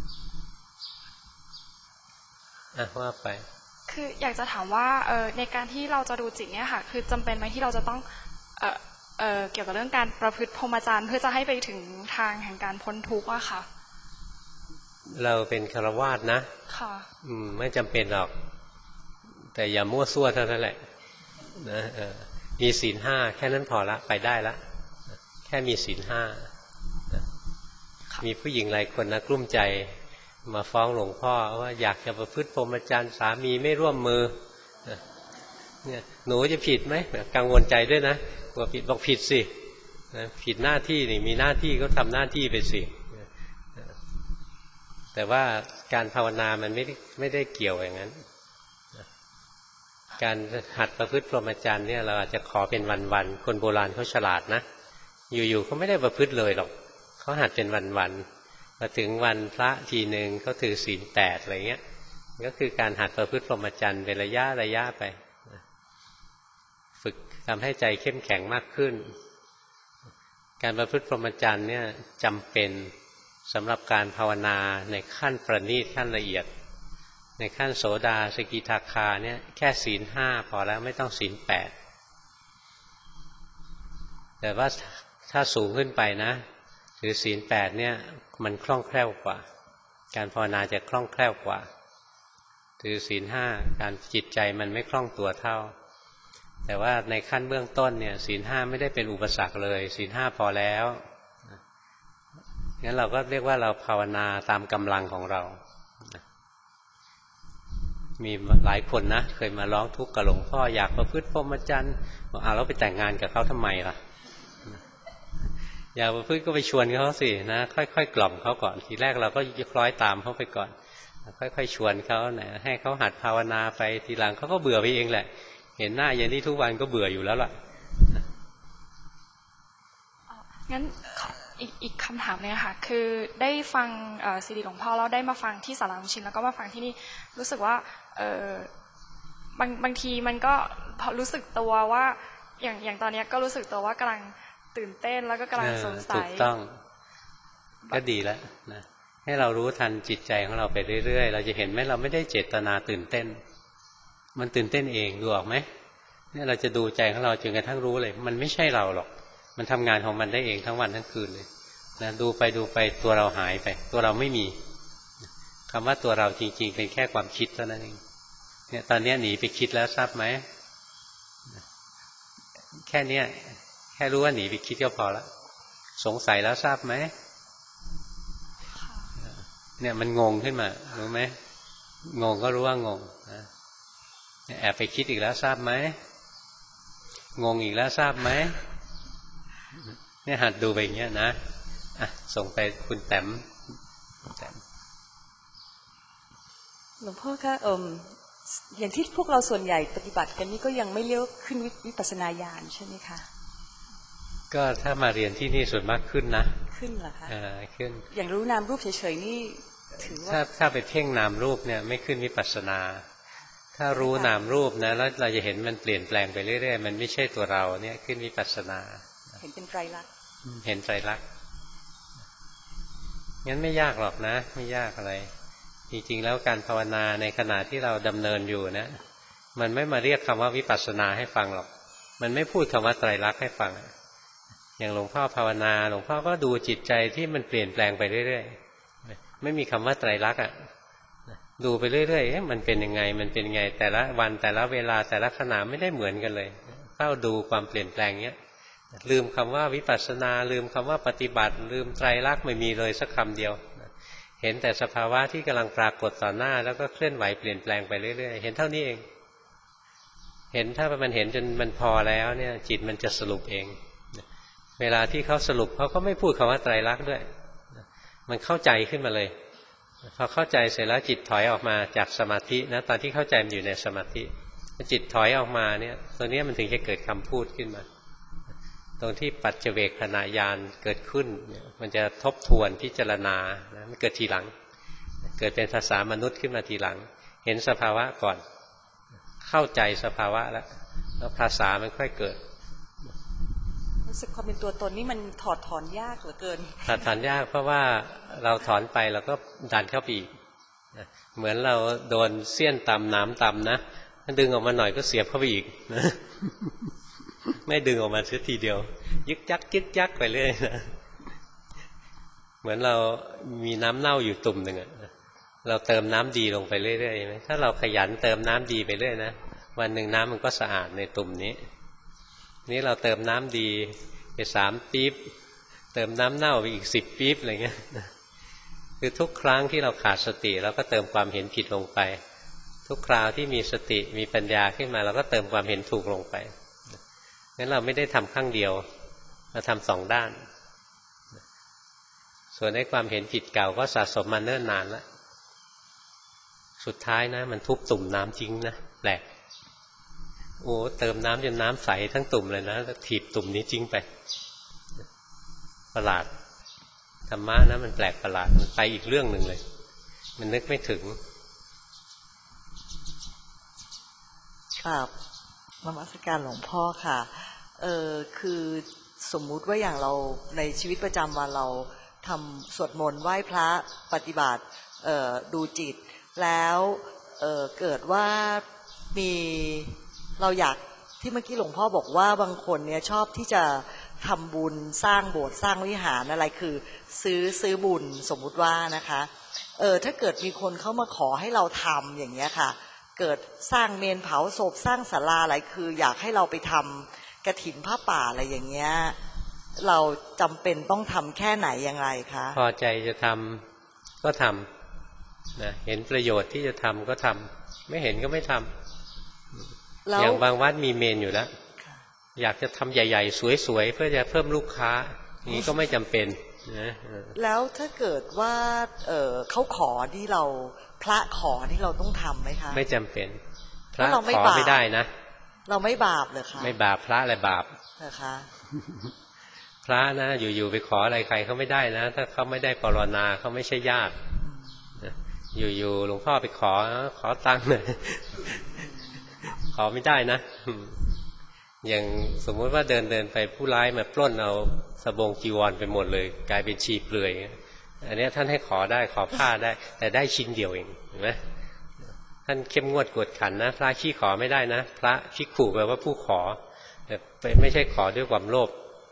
ว่าไปคืออยากจะถามว่าในการที่เราจะดูจิตเนี่ยค่ะคือจำเป็นไหมที่เราจะต้องเกี่ยวกับเรื่องการประพฤติพรหมจรรย์เพื่อจะให้ไปถึงทางแห่งการพ้นทุกข์อะค่ะเราเป็นฆราวาสนะค่ะไม่จำเป็นหรอกแต่อย่ามั่วซั่วเท่านั้นแหละนะมีศีลห้าแค่นั้นพอละไปได้ละแค่มีศีลห้ามีผู้หญิงหลายคนนะกลุ้มใจมาฟ้องหลวงพ่อว่าอยากจะประพฤติพรหมจรรย์สามีไม่ร่วมมือเนี่ยหนูจะผิดไหมกังวลใจด้วยนะกลัวผิดบอกผิดสิผิดหน้าที่นี่มีหน้าที่ก็ทำหน้าที่ไปสิแต่ว่าการภาวนามันไม่ได้เกี่ยวอย่างนั้นการหัดประพฤติพรหมจรรย์เนี่ยเราอาจจะขอเป็นวันๆคนโบราณเขาฉลาดนะอยู่ๆเขาไม่ได้ประพฤติเลยหรอกเขาหัดเป็นวันๆมาถึงวันพระทีหนึ่งเขาถือศีล8อะไรเงี้ยก็คือการหัดประพฤติพรหมจรรย์เป็นระยะไปฝึกทำให้ใจเข้มแข็งมากขึ้นการประพฤติพรหมจรรย์เนี่ยจำเป็นสำหรับการภาวนาในขั้นประณีตขั้นละเอียดในขั้นโสดาสกิทาคาเนี่ยแค่ศีล5พอแล้วไม่ต้องศีล8แต่ว่าถ้าสูงขึ้นไปนะถือศีล8เนี่ยมันคล่องแคล่วกว่าการภาวนาจะคล่องแคล่วกว่าถือศีล5การจิตใจมันไม่คล่องตัวเท่าแต่ว่าในขั้นเบื้องต้นเนี่ยศีล5ไม่ได้เป็นอุปสรรคเลยศีล5พอแล้วงั้นเราก็เรียกว่าเราภาวนาตามกำลังของเรามีหลายคนนะเคยมาร้องทุกข์กับหลวงพ่ออยากประพฤติพรหมจรรย์บอกเราไปแต่งงานกับเขาทำไมล่ะอยากประพฤติก็ไปชวนเขาสินะค่อยๆกล่อมเขาก่อนทีแรกเราก็คล้อยตามเขาไปก่อนค่อยๆชวนเขานะให้เขาหัดภาวนาไปทีหลังเขาก็เบื่อไปเองแหละเห็นหน้าอย่างนี้ทุกวันก็เบื่ออยู่แล้วล่ะงั้นอีกคำถามนึงค่ะคือได้ฟังซีดีหลวงพ่อแล้วได้มาฟังที่ศาลาลุงชินแล้วก็มาฟังที่นี่รู้สึกว่าบางทีมันก็รู้สึกตัวว่าอย่างตอนนี้ก็รู้สึกตัวว่ากำลังตื่นเต้นแล้วก็กำลังสงสัยถูกต้องก็ดีแล้วนะให้เรารู้ทันจิตใจของเราไปเรื่อยๆเราจะเห็นไหมเราไม่ได้เจตนาตื่นเต้นมันตื่นเต้นเองดูออกไหมเนี่ยเราจะดูใจของเราจนกระทั่งรู้เลยมันไม่ใช่เราหรอกมันทำงานของมันได้เองทั้งวันทั้งคืนเลยนะดูไปตัวเราหายไปตัวเราไม่มีคำว่าตัวเราจริงๆเป็นแค่ความคิดเท่านั้นเองเนี่ยตอนนี้หนีไปคิดแล้วทราบไหมแค่นี้แค่รู้ว่าหนีไปคิดก็พอละสงสัยแล้วทราบไหมเนี่ยมันงงขึ้นมารู้ไหมงงก็รู้ว่างงนะแอบไปคิดอีกแล้วทราบไหมงงอีกแล้วทราบไหมเนี่ยหัดดูไปอย่างเงี้ยนะส่งไปคุณแต้มหลวงพ่อคะอย่างที่พวกเราส่วนใหญ่ปฏิบัติกันนี่ก็ยังไม่เรียกขึ้นวิปัสสนาญาณใช่ไหมคะก็ถ้ามาเรียนที่นี่ส่วนมากขึ้นนะขึ้นเหรอคะขึ้นอย่างรู้นามรูปเฉยๆนี่ถือว่าถ้าไปเพ่งนามรูปเนี่ยไม่ขึ้นวิปัสสนาถ้ารู้นามรูปนะแล้วเราจะเห็นมันเปลี่ยนแปลงไปเรื่อยๆมันไม่ใช่ตัวเราเนี่ยขึ้นวิปัสสนาเห็นเป็นไตรลักษณ์เห็นไตรลักษณ์งั้นไม่ยากหรอกนะไม่ยากอะไรจริงๆแล้วการภาวนาในขณะที่เราดำเนินอยู่นะมันไม่มาเรียกคำว่าวิปัสสนาให้ฟังหรอกมันไม่พูดคำว่าไตรลักษณ์ให้ฟังอย่างหลวงพ่อภาวนาหลวงพ่อก็ดูจิตใจที่มันเปลี่ยนแปลงไปเรื่อยๆไม่มีคำว่าไตรลักษณ์ดูไปเรื่อยๆมันเป็นยังไงมันเป็นยังไงแต่ละวันแต่ละเวลาแต่ละขณะไม่ได้เหมือนกันเลยเฝ้าดูความเปลี่ยนแปลงเนี้ยลืมคำว่าวิปัสสนาลืมคำว่าปฏิบัติลืมไตรลักษณ์ไม่มีเลยสักคำเดียวเห็นแต่สภาวะที่กำลังปรากฏต่อหน้าแล้วก็เคลื่อนไหวเปลี่ยนแปลงไปเรื่อยๆเห็นเท่านี้เองเห็นถ้ามันเห็นจนมันพอแล้วเนี่ยจิตมันจะสรุปเองเวลาที่เขาสรุปเขาก็ไม่พูดคำว่าไตรลักษณ์ด้วยมันเข้าใจขึ้นมาเลยพอเข้าใจเสร็จแล้วจิตถอยออกมาจากสมาธินะตอนที่เข้าใจมันอยู่ในสมาธิจิตถอยออกมาเนี่ยตัวนี้มันถึงจะเกิดคำพูดขึ้นมาตรงที่ปัจเจเวกขณะญาณเกิดขึ้นมันจะทบทวนพิจารณานะมันเกิดทีหลังเกิดเป็นภาษามนุษย์ขึ้นมาทีหลังเห็นสภาวะก่อนเข้าใจสภาวะแล้วภาษามันค่อยเกิดรู้สึกความเป็นตัวตนนี่มันถอดถอนยากเหลือเกินถอดถอนยากเพราะว่าเราถอนไปเราก็ดันเข้าไปอีกเหมือนเราโดนเสี้ยนตำน้ำตำนะดึงออกมาหน่อยก็เสียบเข้าไปอีกนะไม่ดึงออกมาเสียทีเดียวยึกยักยึกยักไปเรื่อยนะเหมือนเรามีน้ำเน่าอยู่ตุ่มหนึ่งเราเติมน้ำดีลงไปเรื่อยๆไหมถ้าเราขยันเติมน้ำดีไปเรื่อยนะวันหนึ่งน้ำมันก็สะอาดในตุ่มนี้นี่เราเติมน้ำดีไป3 ปี๊บเติมน้ำเน่าไปอีก10 ปี๊บอะไรเงี้ยคือทุกครั้งที่เราขาดสติเราก็เติมความเห็นผิดลงไปทุกคราวที่มีสติมีปัญญาขึ้นมาเราก็เติมความเห็นถูกลงไปงั้นเราไม่ได้ทำข้างเดียวเราทำ2 ด้านส่วนในความเห็นผิดเก่าก็สะสมมาเนิ่นนานแล้วสุดท้ายนะมันทุบตุ่มน้ำทิ้งนะแปลกโอ้เติมน้ำจนน้ำใสทั้งตุ่มเลยนะแล้วถีบตุ่มนี้ทิ้งไปประหลาดธรรมะนะมันแปลกประหลาดมันไปอีกเรื่องหนึ่งเลยมันนึกไม่ถึงครับนมัสการหลวงพ่อค่ะคือสมมุติว่าอย่างเราในชีวิตประจำวันเราทำสวดมนต์ไหว้พระปฏิบัติดูจิตแล้วเกิดว่ามีเราอยากที่เมื่อกี้หลวงพ่อบอกว่าบางคนเนี่ยชอบที่จะทำบุญสร้างโบสถ์สร้างวิหารอะไรคือซื้อบุญสมมุติว่านะคะถ้าเกิดมีคนเข้ามาขอให้เราทำอย่างเงี้ยค่ะเกิดสร้างเมนเผาศพสร้างศาลาอะไรคืออยากให้เราไปทำกฐินผ้าป่าอะไรอย่างเงี้ยเราจำเป็นต้องทำแค่ไหนอย่างไรคะพอใจจะทำก็ทำนะเห็นประโยชน์ที่จะทำก็ทำไม่เห็นก็ไม่ทำอย่างบางวัดมีเมนอยู่แล้วอยากจะทำใหญ่ๆสวยๆเพื่อจะเพิ่มลูกค้านี้ก็ไม่จำเป็นนะแล้วถ้าเกิดว่าเขาขอที่เราพระขอที่เราต้องทำไหมคะไม่จำเป็นพระขอไม่ได้นะเราไม่บาปเลยคะไม่บาปพระอะไรบาปเหรอคะพระนะอยู่ๆไปขออะไรใครเขาไม่ได้นะถ้าเขาไม่ได้ปรณาเขาไม่ใช่ญาติอยู่ๆหลวงพ่อไปขอตังค์หน่อยขอไม่ได้นะอย่างสมมุติว่าเดินไปผู้ร้ายมาปล้นเอาสบงจีวรไปหมดเลยกลายเป็นชีเปลือยอันนี้ท่านให้ขอได้ขอผ้าได้แต่ได้ชิ้นเดียวเองเห็นไหมท่านเข้มงวดกวดขันนะพระขี้ขอไม่ได้นะพระขี้ขู่แปลว่าผู้ขอแต่ไม่ใช่ขอด้วยความโลภ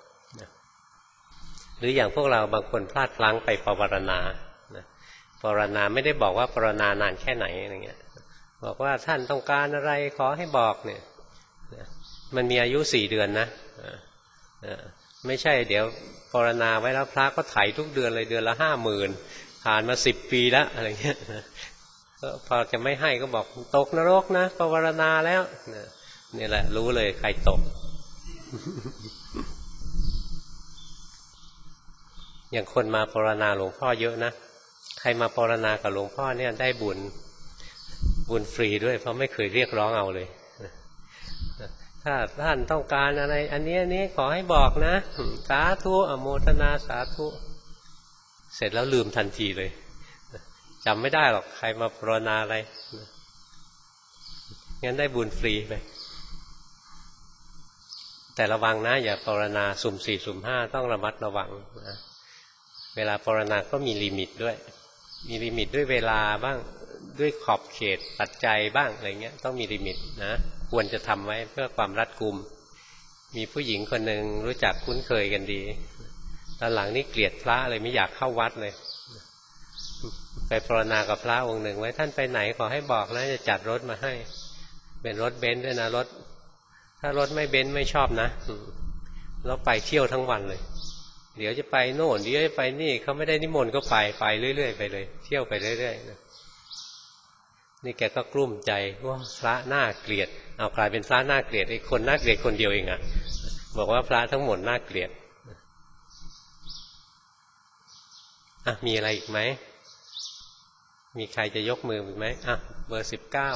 หรืออย่างพวกเราบางคนพลาดพลั้งไปปวารณาปวารณาไม่ได้บอกว่าปวารณานานแค่ไหนอะไรเงี้ยบอกว่าท่านต้องการอะไรขอให้บอกเนี่ยมันมีอายุ4 เดือนนะไม่ใช่เดี๋ยวปรณาไว้แล้วพระก็ไถทุกเดือนเลยเดือนละ 50,000ผ่านมา10 ปีแล้วอะไรเงี้ยก็พอจะไม่ให้ก็บอกตกนรกนะปรณาแล้วนี่แหละรู้เลยใครตก อย่างคนมาปรณาหลวงพ่อเยอะนะใครมาปรณากับหลวงพ่อเนี่ยได้บุญฟรีด้วยเพราะไม่เคยเรียกร้องเอาเลยถ้าท่านต้องการอะไรอันนี้ขอให้บอกนะสาธุอโมทนาสาธุเสร็จแล้วลืมทันทีเลยจำไม่ได้หรอกใครมาปรณาอะไรงั้นได้บุญฟรีไปแต่ระวังนะอย่าปรณาสุ่ม 4 สุ่ม 5ต้องระมัดระวังนะเวลาปรณาก็มีลิมิตด้วยมีลิมิตด้วยเวลาบ้างด้วยขอบเขตปัจจัยบ้างอะไรเงี้ยต้องมีลิมิตนะควรจะทำไว้เพื่อความรัดกุมมีผู้หญิงคนหนึ่งรู้จักคุ้นเคยกันดีตอนหลังนี่เกลียดพระเลยไม่อยากเข้าวัดเลยไปปรณากับพระองค์หนึ่งไว้ท่านไปไหนขอให้บอกนะจะจัดรถมาให้เป็นรถเบนซ์ด้วยนะถ้ารถไม่เบนซ์ไม่ชอบนะแล้วไปเที่ยวทั้งวันเลยเดี๋ยวจะไปโน่นเดี๋ยวจะไปนี่เขาไม่ได้นิมนต์ก็ไปเรื่อยๆไปเลยเที่ยวไปเรื่อยๆนะนี่แกก็กลุ้มใจว่าพระน่าเกลียดเอากลายเป็นพระน่าเกลียดไอ้คนน่าเกลียดคนเดียวเองอ่ะบอกว่าพระทั้งหมดน่าเกลียดมีอะไรอีกไหมมีใครจะยกมืออีกไหมเบอร์19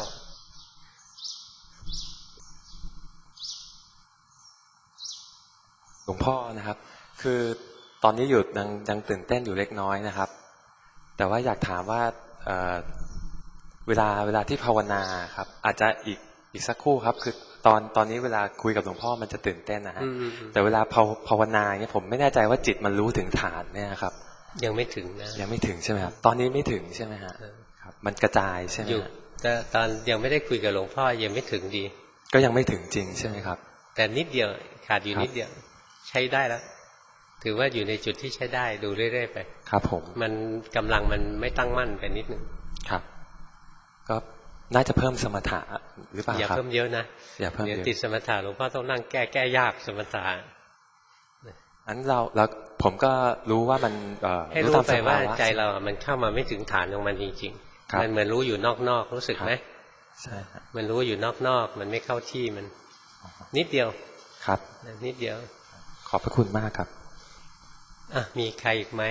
หลวงพ่อนะครับคือตอนนี้อยู่ยังตื่นเต้นอยู่เล็กน้อยนะครับแต่ว่าอยากถามว่าเวลาที่ภาวนาครับอาจจะอีกสักครู่ครับคือตอนนี้เวลาคุยกับหลวงพ่อมันจะตื่นเต้นนะฮะแต่เวลาภาวนาเนี่ยผมไม่แน่ใจว่าจิตมันรู้ถึงฐานเนี่ยครับยังไม่ถึงนะยังไม่ถึงใช่ไหมครับตอนนี้ไม่ถึงใช่ไหมฮะครับมันกระจายใช่ไหมอยู่แต่ตอนยังไม่ได้คุยกับหลวงพ่อยังไม่ถึงดีก็ยังไม่ถึงจริงใช่ไหมครับแต่นิดเดียวขาดอยู่นิดเดียวใช้ได้แล้วถือว่าอยู่ในจุดที่ใช้ได้ดูเรื่อยๆไปครับผมมันกำลังมันไม่ตั้งมั่นไปนิดนึงครับก็น่าจะเพิ่มสมถะหรือเปล่าครับอย่าเพิ่มเยอะนะอย่าเพิ่มเยอะติดสมถะหลวงพ่อต้องนั่งแก้ยากสมถะอันแล้วผมก็รู้ว่ามันให้รู้ไปว่าใจเรามันเข้ามาไม่ถึงฐานของมันจริงๆมันเหมือนรู้อยู่นอกๆรู้สึกไหมใช่มันรู้อยู่นอกๆมันไม่เข้าที่มันนิดเดียวครับนิดเดียวขอบพระคุณมากครับมีใครอีกไหม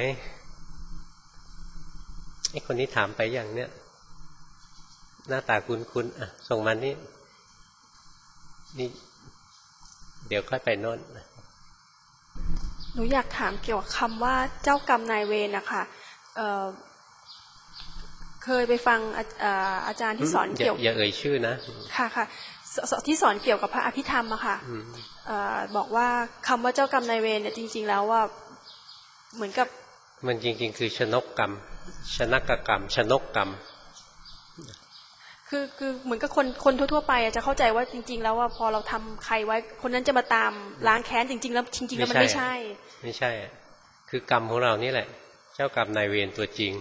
ไอ้คนนี้ถามไปอย่างเนี้ยหน้าตาคุ้นๆส่งมานี่เดี๋ยวค่อยไปโน่นหนูอยากถามเกี่ยวกับคำว่าเจ้ากรรมนายเวรนะคะเคยไปฟังอาจารย์ที่สอนเกี่ยวอย่าเอ่ยชื่อนะค่ะที่สอนเกี่ยวกับพระอภิธรรมอะค่ะบอกว่าคำว่าเจ้ากรรมนายเวรเนี่ยจริงๆแล้วว่าเหมือนกับมันจริงๆคือชนกกรรมชนกกรรมชนกกรรมคือเหมือนกับคนทั่วๆไปจะเข้าใจว่าจริงๆแล้วว่าพอเราทำใครไว้คนนั้นจะมาตามล้างแค้นจริงๆแล้วมันไม่ใช่ไม่ใช่คือกรรมของเรานี่แหละเจ้ากรรมนายเวรตัวจริง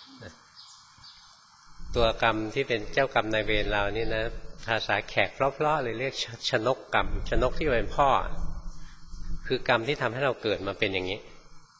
ตัวกรรมที่เป็นเจ้ากรรมนายเวรเรานี่นะภาษาแขกเพราะๆเลยเรียกชนกกรรมชนกที่เป็นพ่อคือกรรมที่ทำให้เราเกิดมาเป็นอย่างนี้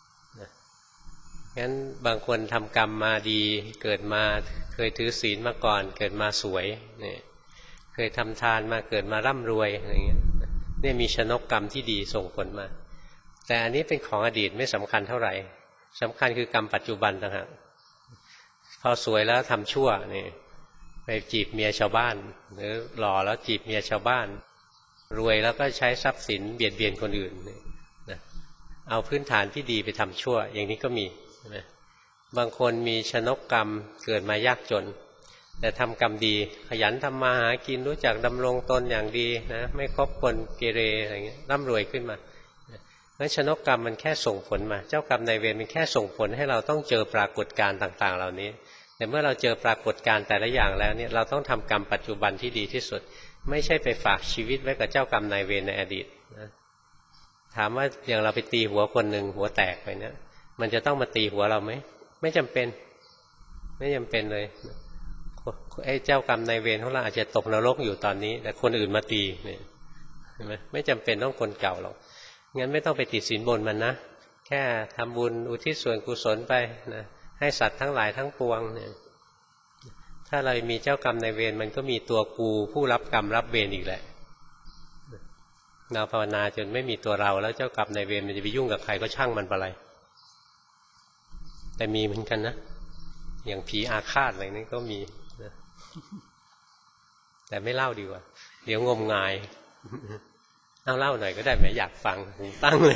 งั้นบางคนทำกรรมมาดีเกิดมาเคยถือศีลมาก่อนเกิดมาสวยเนี่ยเคยทำทานมาเกิดมาร่ำรวยอะไรเงี้ยเนี่ยมีชนกกรรมที่ดีส่งผลมาแต่อันนี้เป็นของอดีตไม่สำคัญเท่าไหร่สำคัญคือกรรมปัจจุบันต่างหากพอสวยแล้วทำชั่วนี่ไปจีบเมียชาวบ้านหรือหล่อแล้วจีบเมียชาวบ้านรวยแล้วก็ใช้ทรัพย์สินเบียดเบียนคนอื่นนะเอาพื้นฐานที่ดีไปทำชั่วอย่างนี้ก็มีนะบางคนมีชนกกรรมเกิดมายากจนแต่ทำกรรมดีขยันทำมาหากินรู้จักดำรงตนอย่างดีนะไม่คบคนเกเรอะไรเงี้ยร่ำรวยขึ้นมางั้นชนกกรรมมันแค่ส่งผลมาเจ้ากรรมนายเวรมันแค่ส่งผลให้เราต้องเจอปรากฏการณ์ต่างๆเหล่านี้แต่เมื่อเราเจอปรากฏการณ์แต่ละอย่างแล้วเนี่ยเราต้องทำกรรมปัจจุบันที่ดีที่สุดไม่ใช่ไปฝากชีวิตไว้กับเจ้ากรรมนายเวรในอดีตนะถามว่าอย่างเราไปตีหัวคนหนึ่งหัวแตกไปเนี่ยมันจะต้องมาตีหัวเราไหมไม่จำเป็นเลยไอ้เจ้ากรรมนายเวรของเราอาจจะตกนรกอยู่ตอนนี้แต่คนอื่นมาตีเนี่ยเห็นไหมไม่จำเป็นต้องคนเก่าหรอกงั้นไม่ต้องไปติดสินบนมันนะแค่ทำบุญอุทิศส่วนกุศลไปนะให้สัตว์ทั้งหลายทั้งปวงเนี่ยถ้าเรามีเจ้ากรรมนายเวรมันก็มีตัวกูผู้รับกรรมรับเวรอีกแหละเราภาวนาจนไม่มีตัวเราแล้วเจ้ากรรมนายเวรมันจะไปยุ่งกับใครก็ช่างมันไปเลยแต่มีเหมือนกันนะอย่างผีอาฆาตอะไรนี่ก็มีนะแต่ไม่เล่าดีกว่าเดี๋ยวงมงายเอาเล่าหน่อยก็ได้แหมอยากฟังหูตั้งเลย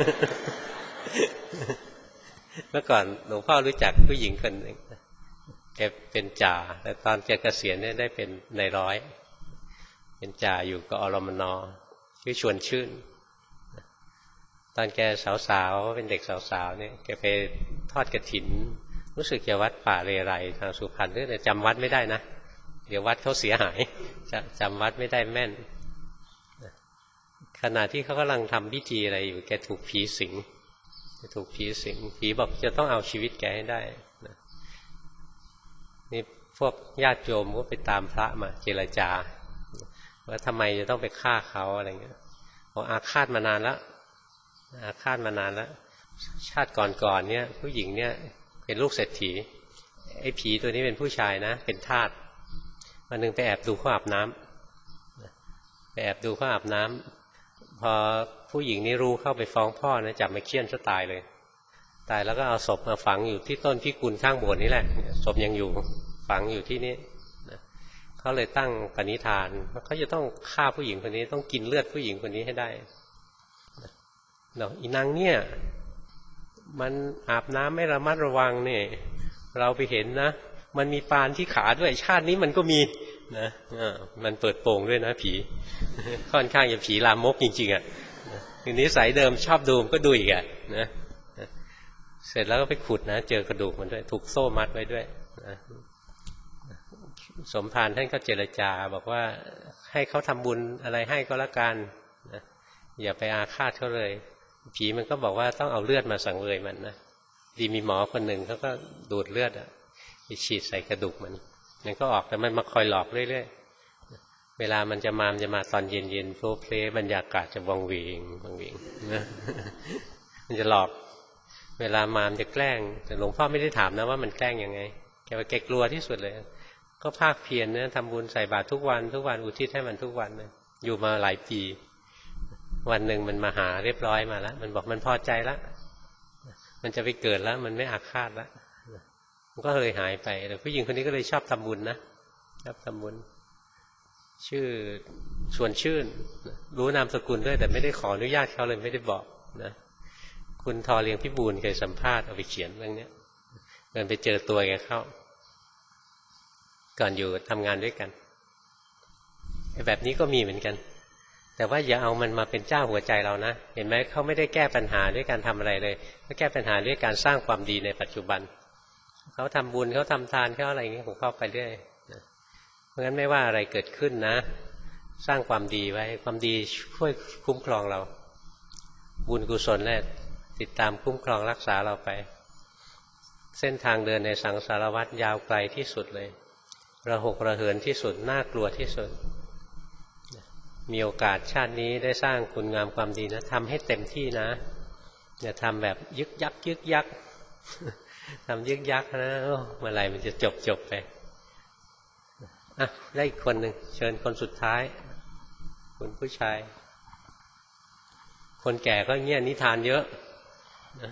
เมื่อก่อนหลวงพ่อรู้จักผู้หญิงคนหนึ่งแกเป็นจ่าแต่ตอนแกเกษียณเนี่ยได้เป็นนายร้อยเป็นจ่าอยู่กับอรมน.ชื่อชวนชื่นตอนแกสาวๆเป็นเด็กสาวๆเนี่ยแกไปทอดกฐินรู้สึกจะวัดป่าเรไรทางสุพรรณแต่จำวัดไม่ได้นะเดี๋ยววัดเขาเสียหายจำวัดไม่ได้แม่นขณะที่เขากำลังทำพิธีอะไรอยู่แกถูกผีสิงผีบอกจะต้องเอาชีวิตแกให้ได้นะนี่พวกญาติโยมก็ไปตามพระมาเจรจาว่าทำไมจะต้องไปฆ่าเขาอะไรเงี้ยบอกอาฆาตมานานแล้วชาติก่อนเนี่ยผู้หญิงเนี่ยเป็นลูกเศรษฐีไอ้ผีตัวนี้เป็นผู้ชายนะเป็นทาสวันหนึ่งไปแอบดูเขาอาบน้ำพอผู้หญิงนี่รู้เข้าไปฟ้องพ่อนะจับมาเฆี่ยนซะตายเลยตายแล้วก็เอาศพมาฝังอยู่ที่ต้นพิกุลข้างโบสถ์นี่แหละศพยังอยู่ฝังอยู่ที่นี่เขาเลยตั้งปณิธานว่าเขาจะต้องฆ่าผู้หญิงคนนี้ต้องกินเลือดผู้หญิงคนนี้ให้ได้เนาะอีนางเนี่ยมันอาบน้ำไม่ระมัดระวังเนี่ยเราไปเห็นนะมันมีปานที่ขาด้วยชาตินี้มันก็มีนะมันเปิดโปงด้วยนะผี ค่อนข้างจะผีลามกจริงๆอ่ะทีนี้สายเดิมชอบดูก็ดูอีกอ่ะนะเสร็จแล้วก็ไปขุดนะเจอกระดูกมันด้วยถูกโซ่มัดไว้ด้วยนะสมภารท่านก็เจรจาบอกว่าให้เขาทำบุญอะไรให้ก็แล้วกันนะอย่าไปอาฆาตเขาเลยผีมันก็บอกว่าต้องเอาเลือดมาสังเวยมันนะดีมีหมอคนหนึ่งเขาก็ดูดเลือดไปฉีดใส่กระดูกมันก็ออกแต่มันมาคอยหลอกเรื่อยๆเวลามันจะมาตอนเย็นๆโฟล์เพลบรรยากาศจะวังเวงนะมันจะหลอกเวลามันจะแกล้งแต่หลวงพ่อไม่ได้ถามนะว่ามันแกล้งยังไงแกกลัวที่สุดเลยก็ภาคเพียรนะทำบุญใส่บาตรทุกวันอุทิศให้มันทุกวันเลยอยู่มาหลายปีวันหนึ่งมันมาหาเรียบร้อยมาแล้วมันบอกมันพอใจแล้วมันจะไปเกิดแล้วมันไม่อาฆาตแล้วมันก็เลยหายไปแต่ผู้หญิงคนนี้ก็เลยชอบทำบุญนะชอบทำบุญชื่อชวนชื่นรู้นามสกุลด้วยแต่ไม่ได้ขออนุญาตเขาเลยไม่ได้บอกนะคุณทอเลียงพิบูลเคยสัมภาษณ์เอาไปเขียนเรื่องนี้เดินไปเจอตัวแกเข้าก่อนอยู่ทำงานด้วยกันแบบนี้ก็มีเหมือนกันแต่ว่าอย่าเอามันมาเป็นเจ้าหัวใจเรานะเห็นไหมเขาไม่ได้แก้ปัญหาด้วยการทำอะไรเลยเขาแก้ปัญหาด้วยการสร้างความดีในปัจจุบันเขาทำบุญเขาทำทานเขาอะไรอย่างนี้ของเขาไปเรื่อยนะเพราะงั้นไม่ว่าอะไรเกิดขึ้นนะสร้างความดีไว้ความดีช่วยคุ้มครองเราบุญกุศลแหละติดตามคุ้มครองรักษาเราไปเส้นทางเดินในสังสารวัฏยาวไกลที่สุดเลยระหกระเหินที่สุดน่ากลัวที่สุดมีโอกาสชาตินี้ได้สร้างคุณงามความดีนะทำให้เต็มที่นะอย่าทำแบบยึกยักทำยึกยักนะเมื่อไหร่มันจะจบไปอ่ะได้อีกคนหนึ่งเชิญคนสุดท้ายคุณผู้ชายคนแก่ก็เงี้ยนิทานเยอะนะ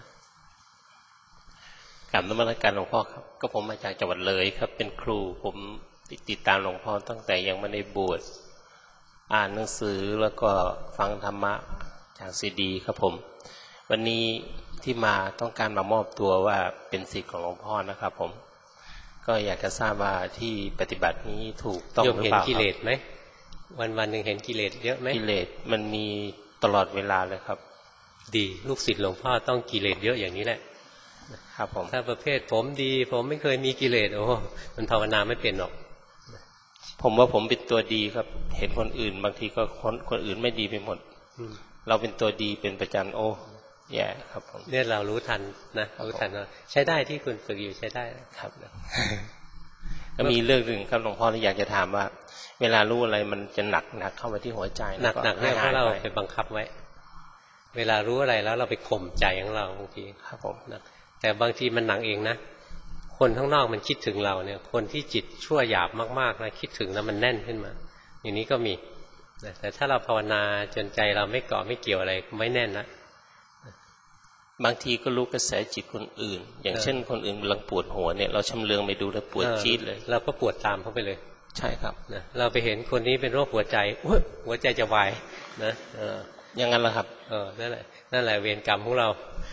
กราบนมัสการหลวงพ่อครับก็ผมมาจากจังหวัดเลยครับเป็นครูผมติดตามหลวงพ่อตั้งแต่ยังไม่ได้บวชอ่านหนังสือแล้วก็ฟังธรรมะจากซีดีครับผมวันนี้ที่มาต้องการมามอบตัวว่าเป็นศิษย์ของหลวงพ่อนะครับผมก็อยากจะทราบว่าที่ปฏิบัตินี้ถูกต้องหรือเปล่าครับเห็นกิเลสไหมวันหนึ่งเห็นกิเลสเยอะไหมกิเลสมันมีตลอดเวลาเลยครับดีลูกศิษย์หลวงพ่อต้องกิเลสเยอะอย่างนี้แหละครับผมถ้าประเภทผมดีผมไม่เคยมีกิเลสโอ้มันภาวนาไม่เป็นหรอกผมว่าผมเป็นตัวดีครับเห็นคนอื่นบางทีก็คนอื่นไม่ดีไปหมดเราเป็นตัวดีเป็นประจันโอ้แย่ครับผมเนี่ยเรารู้ทันนะรู้ทันว่าใช้ได้ที่คุณฝึกอยู่ใช้ได้ครับก็มีเรื่องหนึ่งครับหลวงพ่อที่อยากจะถามว่าเวลารู้อะไรมันจะหนักเข้าไปที่หัวใจหนักเนี่ยเพราะเราไปบังคับไว้เวลารู้อะไรแล้วเราไปข่มใจของเราบางทีครับผมนะแต่บางทีมันหนักเองนะคนข้างนอกมันคิดถึงเราเนี่ยคนที่จิตชั่วหยาบมากๆนะคิดถึงแล้วมันแน่นขึ้นมาอย่างนี้ก็มีแต่ถ้าเราภาวนาจนใจเราไม่เกาะไม่เกี่ยวอะไรไม่แน่นนะบางทีก็รู้กระแสจิตคนอื่นอย่างเช่นคนอื่นกำลังปวดหัวเนี่ยเราชำเลืองไปดูแล้วปวดจี๊ดเลยเราก็ปวดตามเขาไปเลยใช่ครับนะเราไปเห็นคนนี้เป็นโรคหัวใจหัวใจจะวายนะอย่างนั้นเหรอครับนั่นแหละเวรกรรมของเรา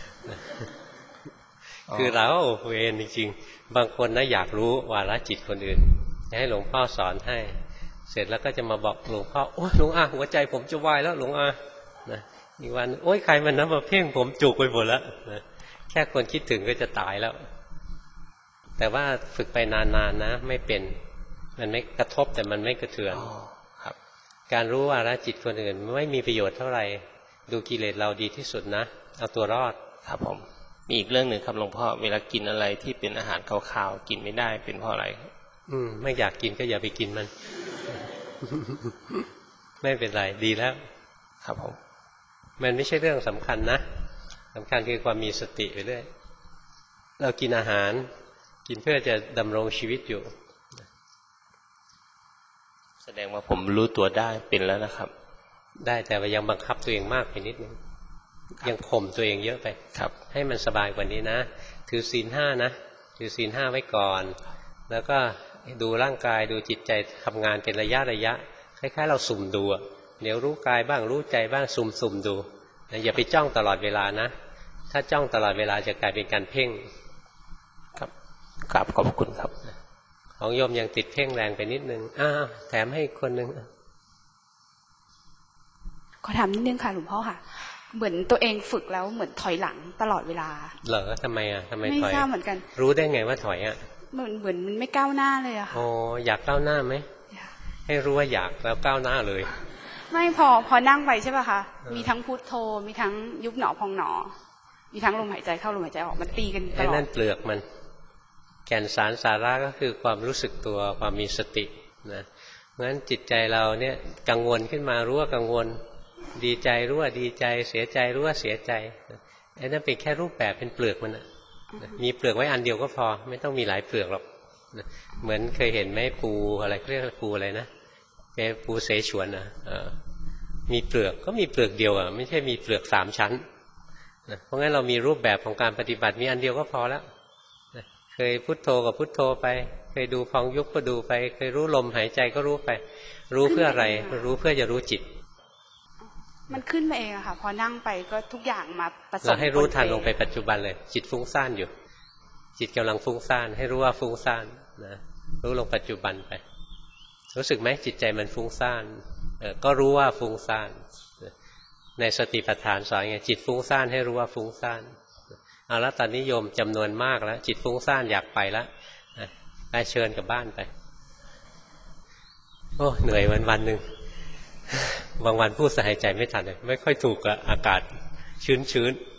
คือเราเวรจริงๆบางคนนะอยากรู้วาระจิตคนอื่นให้หลวงพ่อสอนให้เสร็จแล้วก็จะมาบอกหลวงพ่อโอ้หลวงอาหัวใจผมจะวายแล้วหลวงอานะอีกวันโอ้ยใครมันนะมาเพ่งผมจุกไปหมดแล้วนะแค่คนคิดถึงก็จะตายแล้วแต่ว่าฝึกไปนานๆนะไม่เป็นมันไม่กระทบแต่มันไม่กระเทือนครับการรู้วาระจิตคนอื่นไม่มีประโยชน์เท่าไหร่ดูกิเลสเราดีที่สุดนะเอาตัวรอดครับผมมีอีกเรื่องหนึ่งครับหลวงพ่อเวลากินอะไรที่เป็นอาหารคาวๆกินไม่ได้เป็นเพราะอะไรครับไม่อยากกินก็อย่าไปกินมัน ไม่เป็นไรดีแล้วครับผมมันไม่ใช่เรื่องสำคัญนะสำคัญคือความมีสติไปเรื่อยเรากินอาหารกินเพื่อจะดำรงชีวิตอยู่แสดงว่าผมรู้ตัวได้เป็นแล้วนะครับได้แต่ว่ายังบังคับตัวเองมากไปนิดนึงยังข่มตัวเองเยอะไปครับให้มันสบายกว่านี้นะถือศีล 5นะถือศีล 5ไว้ก่อนแล้วก็ดูร่างกายดูจิตใจทำงานเป็นระยะคล้ายๆเราสุ่มดูเดี๋ยวรู้กายบ้างรู้ใจบ้างสุ่มดูอย่าไปจ้องตลอดเวลานะถ้าจ้องตลอดเวลาจะกลายเป็นการเพ่งครับขอบคุณครับของโยมยังติดเพ่งแรงไปนิดนึงแถมให้คนนึงขอถามนิดนึงค่ะหลวงพ่อค่ะเหมือนตัวเองฝึกแล้วเหมือนถอยหลังตลอดเวลาเหรอทำไมทำไมถอยไม่ทราบเหมือนกันรู้ได้ไงว่าถอยเหมือนมันไม่ก้าวหน้าเลยอะค่ะอยากก้าวหน้าไหมให้รู้ว่าอยากแล้วก้าวหน้าเลยไม่พอนั่งไปใช่ป่ะคะมีทั้งพุทโธมีทั้งยุบหนอพองหนอมีทั้งลมหายใจเข้าลมหายใจออกมันตีกันตลอดนั่นเปลือกมันแก่นสารสาระก็คือความรู้สึกตัวความมีสตินะเพราะฉะนั้นจิตใจเราเนี่ยกังวลขึ้นมารู้ว่ากังวลดีใจรู้ว่าดีใจเสียใจรู้ว่าเสียใจไอ้นั่นเป็นแค่รูปแบบเป็นเปลือกมันมีเปลือกไว้อันเดียวก็พอไม่ต้องมีหลายเปลือกหรอกเหมือนเคยเห็นไหมปูอะไรเรียกปูอะไรนะเป็นปูเสฉวนมีเปลือกก็มีเปลือกเดียวไม่ใช่มีเปลือก3 ชั้นเพราะงั้นเรามีรูปแบบของการปฏิบัติมีอันเดียวก็พอแล้วเคยพุทโธกับพุทโธไปเคยดูพองยุบก็ดูไปเคยรู้ลมหายใจก็รู้ไปรู้เพื่ออะไรรู้เพื่อจะรู้จิตมันขึ้นมาเองอะค่ะพอนั่งไปก็ทุกอย่างมาผสมเราให้รู้ทันลงไปปัจจุบันเลยจิตฟุ้งซ่านอยู่จิตกำลังฟุ้งซ่านให้รู้ว่าฟุ้งซ่านนะรู้ลงปัจจุบันไปรู้สึกไหมจิตใจมันฟุ้งซ่านก็รู้ว่าฟุ้งซ่านในสติปัฏฐานสอนไงจิตฟุ้งซ่านให้รู้ว่าฟุ้งซ่านเอาละตอนนี้โยมจำนวนมากแล้วจิตฟุ้งซ่านอยากไปแล้วไปเชิญกลับบ้านไปโอ้เหนื่อยวันหนึ่งบางวันพูดหายใจไม่ทันเลยไม่ค่อยถูกกับอากาศชื้น